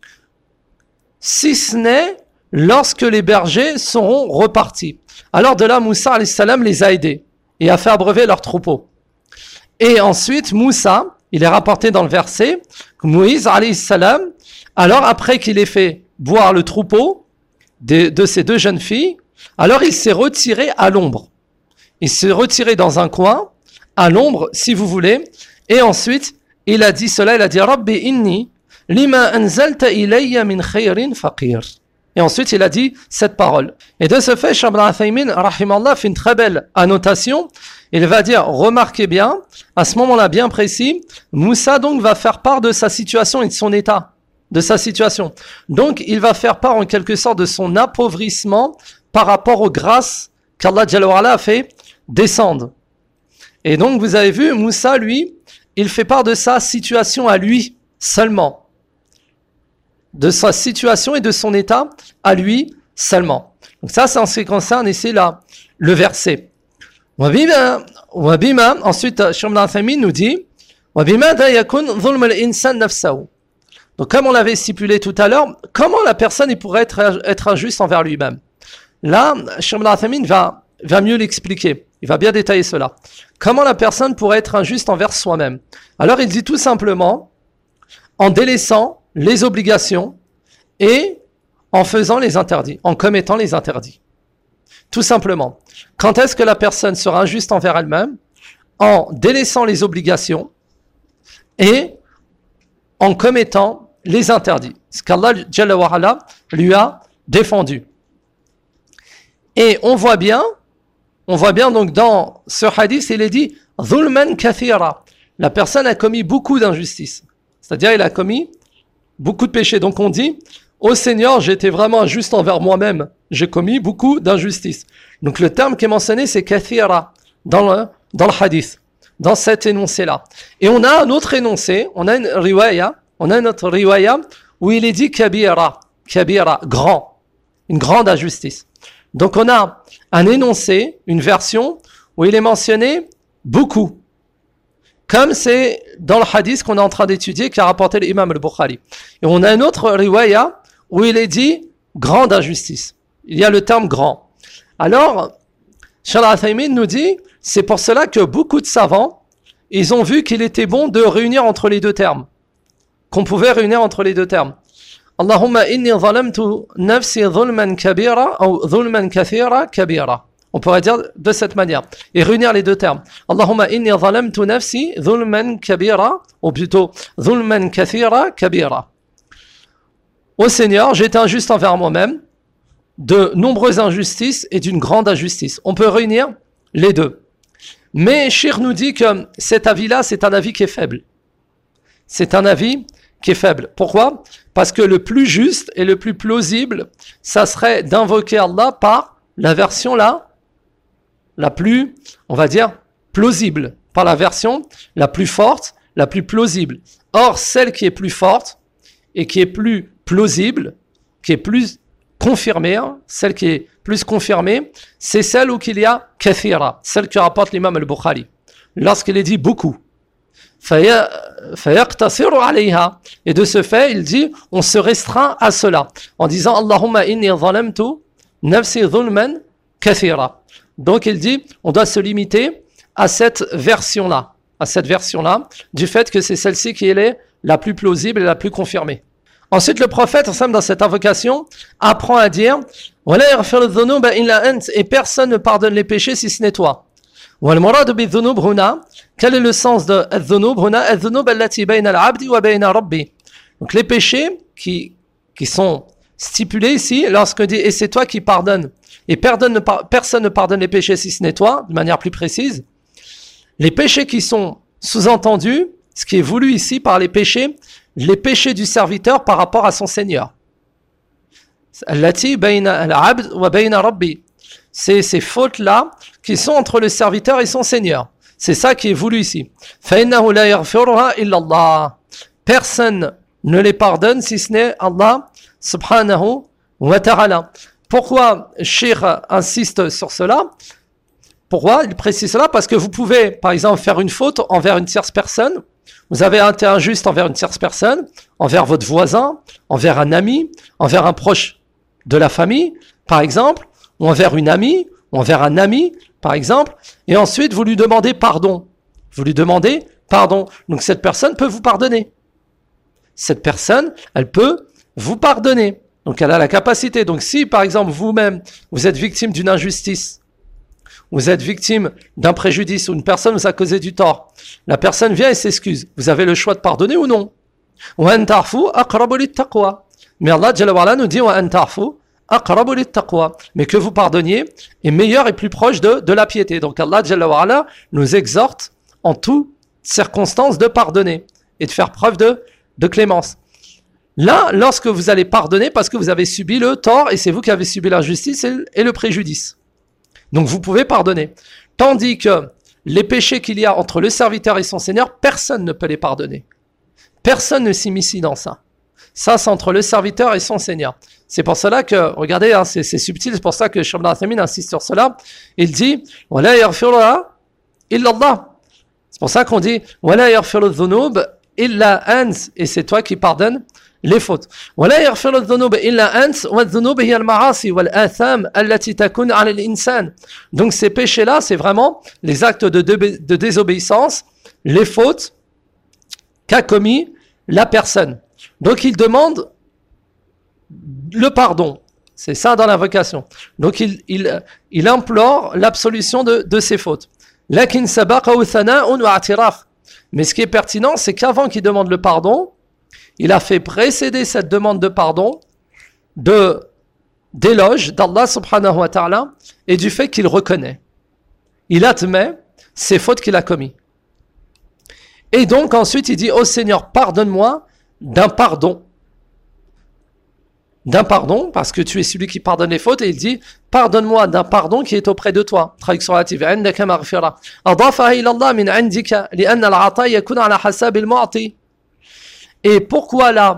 si ce n'est lorsque les bergers seront repartis. Alors de là, Moussa alayhi salam les a aidés et a fait abreuver leur troupeau. Et ensuite, Moussa, il est rapporté dans le verset, que Moïse alayhi salam, alors après qu'il ait fait boire le troupeau de, de ces deux jeunes filles, alors il s'est retiré à l'ombre. Il s'est retiré dans un coin, à l'ombre, si vous voulez, et ensuite, il a dit cela, il a dit « Rabbi inni lima anzalta ilayya min khayrin faqir » Et ensuite, il a dit cette parole. Et de ce fait, Cheikh Ibn Uthaymin, rahimallah, fait une très belle annotation. Il va dire, remarquez bien, à ce moment-là bien précis, Moussa donc va faire part de sa situation et de son état, de sa situation. Donc, il va faire part en quelque sorte de son appauvrissement par rapport aux grâces qu'Allah Jalla wa Ala a fait descendre. Et donc, vous avez vu, Moussa, lui, il fait part de sa situation à lui seulement. De sa situation et de son état à lui seulement. Donc ça, c'est en ce qui concerne ici là, le verset. Wabima, wabima, ensuite, Cheikh Ibn Uthaymin nous dit, wabima da yakun dhulm al-insan nafsahu. Donc comme on l'avait stipulé tout à l'heure, comment la personne il pourrait être, être injuste envers lui-même? Là, Cheikh Ibn Uthaymin va, va mieux l'expliquer. Il va bien détailler cela. Comment la personne pourrait être injuste envers soi-même? Alors il dit tout simplement, en délaissant les obligations et en faisant les interdits, en commettant les interdits. Tout simplement. Quand est-ce que la personne sera injuste envers elle-même? En délaissant les obligations et en commettant les interdits. Ce qu'Allah Jalla wa Ala lui a défendu. Et on voit bien, on voit bien donc dans ce hadith, il est dit « Dhulman kathira ». La personne a commis beaucoup d'injustices. C'est-à-dire, il a commis beaucoup de péchés. Donc on dit, ô Seigneur, j'étais vraiment injuste envers moi-même. J'ai commis beaucoup d'injustices. Donc le terme qui est mentionné, c'est kathira dans le, dans le hadith, dans cet énoncé-là. Et on a un autre énoncé, on a une riwaya, on a notre riwaya où il est dit kabira, kabira, grand, une grande injustice. Donc on a un énoncé, une version où il est mentionné beaucoup, comme c'est dans le hadith qu'on est en train d'étudier qu'a rapporté l'imam al-Bukhari. Et on a une autre riwaya où il est dit grande injustice. Il y a le terme grand. Alors, Cheikh Al-Uthaymin nous dit, c'est pour cela que beaucoup de savants, ils ont vu qu'il était bon de réunir entre les deux termes, qu'on pouvait réunir entre les deux termes. Allahumma inni zalamtu nafsi zulman kabira ou zulman kathira kabira. On pourrait dire de cette manière et réunir les deux termes. Allahumma inni zalamtu nafsi zulman kabira ou plutôt zulman kathira kabira. Ô Seigneur, j'ai été injuste envers moi-même, de nombreuses injustices et d'une grande injustice. On peut réunir les deux. Mais Cheikh nous dit que cet avis-là, c'est un avis qui est faible. C'est un avis qui est faible. Pourquoi ? Parce que le plus juste et le plus plausible, ça serait d'invoquer Allah par la version là, la plus, on va dire, plausible. Par la version la plus forte, la plus plausible. Or, celle qui est plus forte et qui est plus plausible, qui est plus confirmée, hein, celle qui est plus confirmée, c'est celle où il y a kathira, celle que rapporte l'imam al-Bukhari. Lorsqu'il est dit beaucoup. Et de ce fait, il dit, on se restreint à cela, en disant Allahumma inni zalamtu nafsi zulman kathira. Donc il dit, on doit se limiter à cette version-là, à cette version-là, du fait que c'est celle-ci qui est la plus plausible et la plus confirmée. Ensuite, le prophète, dans cette invocation, apprend à dire et personne ne pardonne les péchés si ce n'est toi. Quel est le sens de donc les péchés qui, qui sont stipulés ici, lorsque dit et c'est toi qui pardonnes, et personne ne, personne ne pardonne les péchés si ce n'est toi, de manière plus précise, les péchés qui sont sous-entendus, ce qui est voulu ici par les péchés, les péchés du serviteur par rapport à son Seigneur. C'est ces fautes-là qui sont entre le serviteur et son Seigneur. C'est ça qui est voulu ici. Personne ne les pardonne si ce n'est Allah subhanahu wa ta'ala. Pourquoi Cheikh insiste sur cela ? Pourquoi il précise cela ? Parce que vous pouvez, par exemple, faire une faute envers une tierce personne. Vous avez été injuste envers une tierce personne, envers votre voisin, envers un ami, envers un proche de la famille, par exemple, ou envers une amie, ou envers un ami, par exemple, et ensuite vous lui demandez pardon. Vous lui demandez pardon. Donc cette personne peut vous pardonner. Cette personne, elle peut vous pardonner. Donc elle a la capacité. Donc si, par exemple, vous-même, vous êtes victime d'une injustice, vous êtes victime d'un préjudice ou une personne vous a causé du tort, la personne vient et s'excuse. Vous avez le choix de pardonner ou non. Mais Allah Jalla wa Ala nous dit mais que vous pardonniez est meilleur et plus proche de, de la piété. Donc Allah Jalla wa Ala nous exhorte en toutes circonstances de pardonner et de faire preuve de, de clémence. Là, lorsque vous allez pardonner parce que vous avez subi le tort et c'est vous qui avez subi l'injustice et, et le préjudice. Donc vous pouvez pardonner. Tandis que les péchés qu'il y a entre le serviteur et son Seigneur, personne ne peut les pardonner. Personne ne s'immisce dans ça. Ça, c'est entre le serviteur et son Seigneur. C'est pour cela que, regardez, hein, c'est, c'est subtil, c'est pour ça que Cheikh Al-Uthaymin insiste sur cela. Il dit, « Wala yaghfiruha illa Allah » C'est pour ça qu'on dit, « Wala yaghfiru dhunub illa ant » et c'est toi qui pardonnes les fautes. ولا يغفر الذنوب إلا أنت والذنوب هي المعاصي والآثام التي تكون على الإنسان. Donc ces péchés-là, c'est vraiment les actes de, de, de désobéissance, les fautes qu'a commis la personne. Donc il demande le pardon. C'est ça dans l'invocation. Donc il, il, il implore l'absolution de, de ses fautes. لكن سبقه ثناء واعتراف. Mais ce qui est pertinent, c'est qu'avant qu'il demande le pardon, il a fait précéder cette demande de pardon de, d'éloge d'Allah subhanahu wa ta'ala et du fait qu'il reconnaît. Il admet ses fautes qu'il a commises. Et donc ensuite il dit, ô Seigneur, pardonne-moi d'un pardon. D'un pardon, parce que tu es celui qui pardonne les fautes, et il dit, pardonne-moi d'un pardon qui est auprès de toi. Traduction relative. عندك مغفرة. أضافها إلى الله من عندك لأن العطاء يكون على حساب المعطي. Et pourquoi là,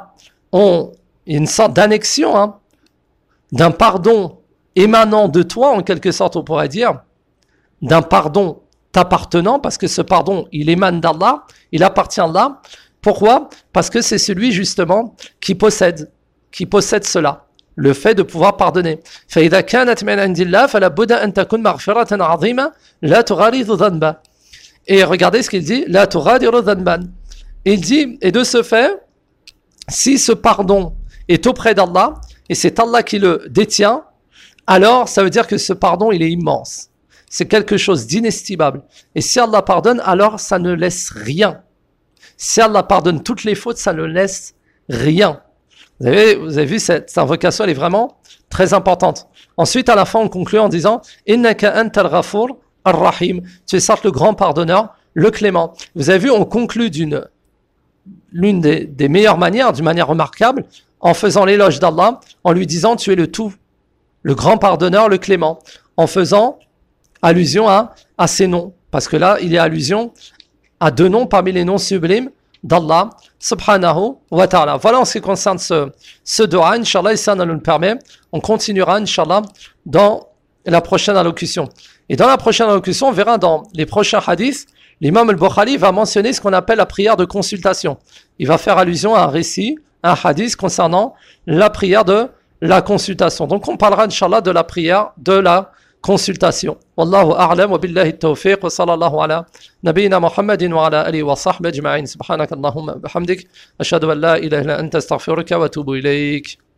ont une sorte d'annexion, hein, d'un pardon émanant de toi, en quelque sorte, on pourrait dire, d'un pardon t'appartenant, parce que ce pardon, il émane d'Allah, il appartient à Allah. Pourquoi? Parce que c'est celui, justement, qui possède, qui possède cela, le fait de pouvoir pardonner. فَإِذَا كَانَتْ مِنْ عِنْدِ اللَّهِ فَلَا بُدَّ أَنْ تَكُنْ مَغْفِرَةً عَظِيمًا لَا تُغَادِرُ ذَنْبًا. Et regardez ce qu'il dit, لَا تُغَادِرُ ذَنْبًا. Il dit, et de ce fait, si ce pardon est auprès d'Allah, et c'est Allah qui le détient, alors ça veut dire que ce pardon, il est immense. C'est quelque chose d'inestimable. Et si Allah pardonne, alors ça ne laisse rien. Si Allah pardonne toutes les fautes, ça ne laisse rien. Vous avez, vous avez vu, cette, cette invocation, elle est vraiment très importante. Ensuite, à la fin, on conclut en disant « Innaka antal ghafur ar-rahim » Tu es certes le grand pardonneur, le clément. Vous avez vu, on conclut d'une l'une des, des meilleures manières, d'une manière remarquable, en faisant l'éloge d'Allah, en lui disant « Tu es le tout, le grand pardonneur, le clément », en faisant allusion à, à ces noms. Parce que là, il y a allusion à deux noms parmi les noms sublimes d'Allah subhanahu wa ta'ala. Voilà en ce qui concerne ce, ce dua. Inch'Allah, et ça nous le permet, on continuera, Inch'Allah, dans la prochaine allocution. Et dans la prochaine allocution, on verra dans les prochains hadiths, l'imam al-Bukhari va mentionner ce qu'on appelle la prière de consultation. Il va faire allusion à un récit, un hadith concernant la prière de la consultation. Donc on parlera, Inch'Allah, de la prière de la consultation. Wallahu a'lam wa billahi at-tawfiq wa sallallahu ala nabiyyina Muhammadin wa ala alihi wa sahbihi ajma'in. Subhanakallahumma bihamdik ashhadu an la ilaha illa anta astaghfiruka wa atubu ilayk.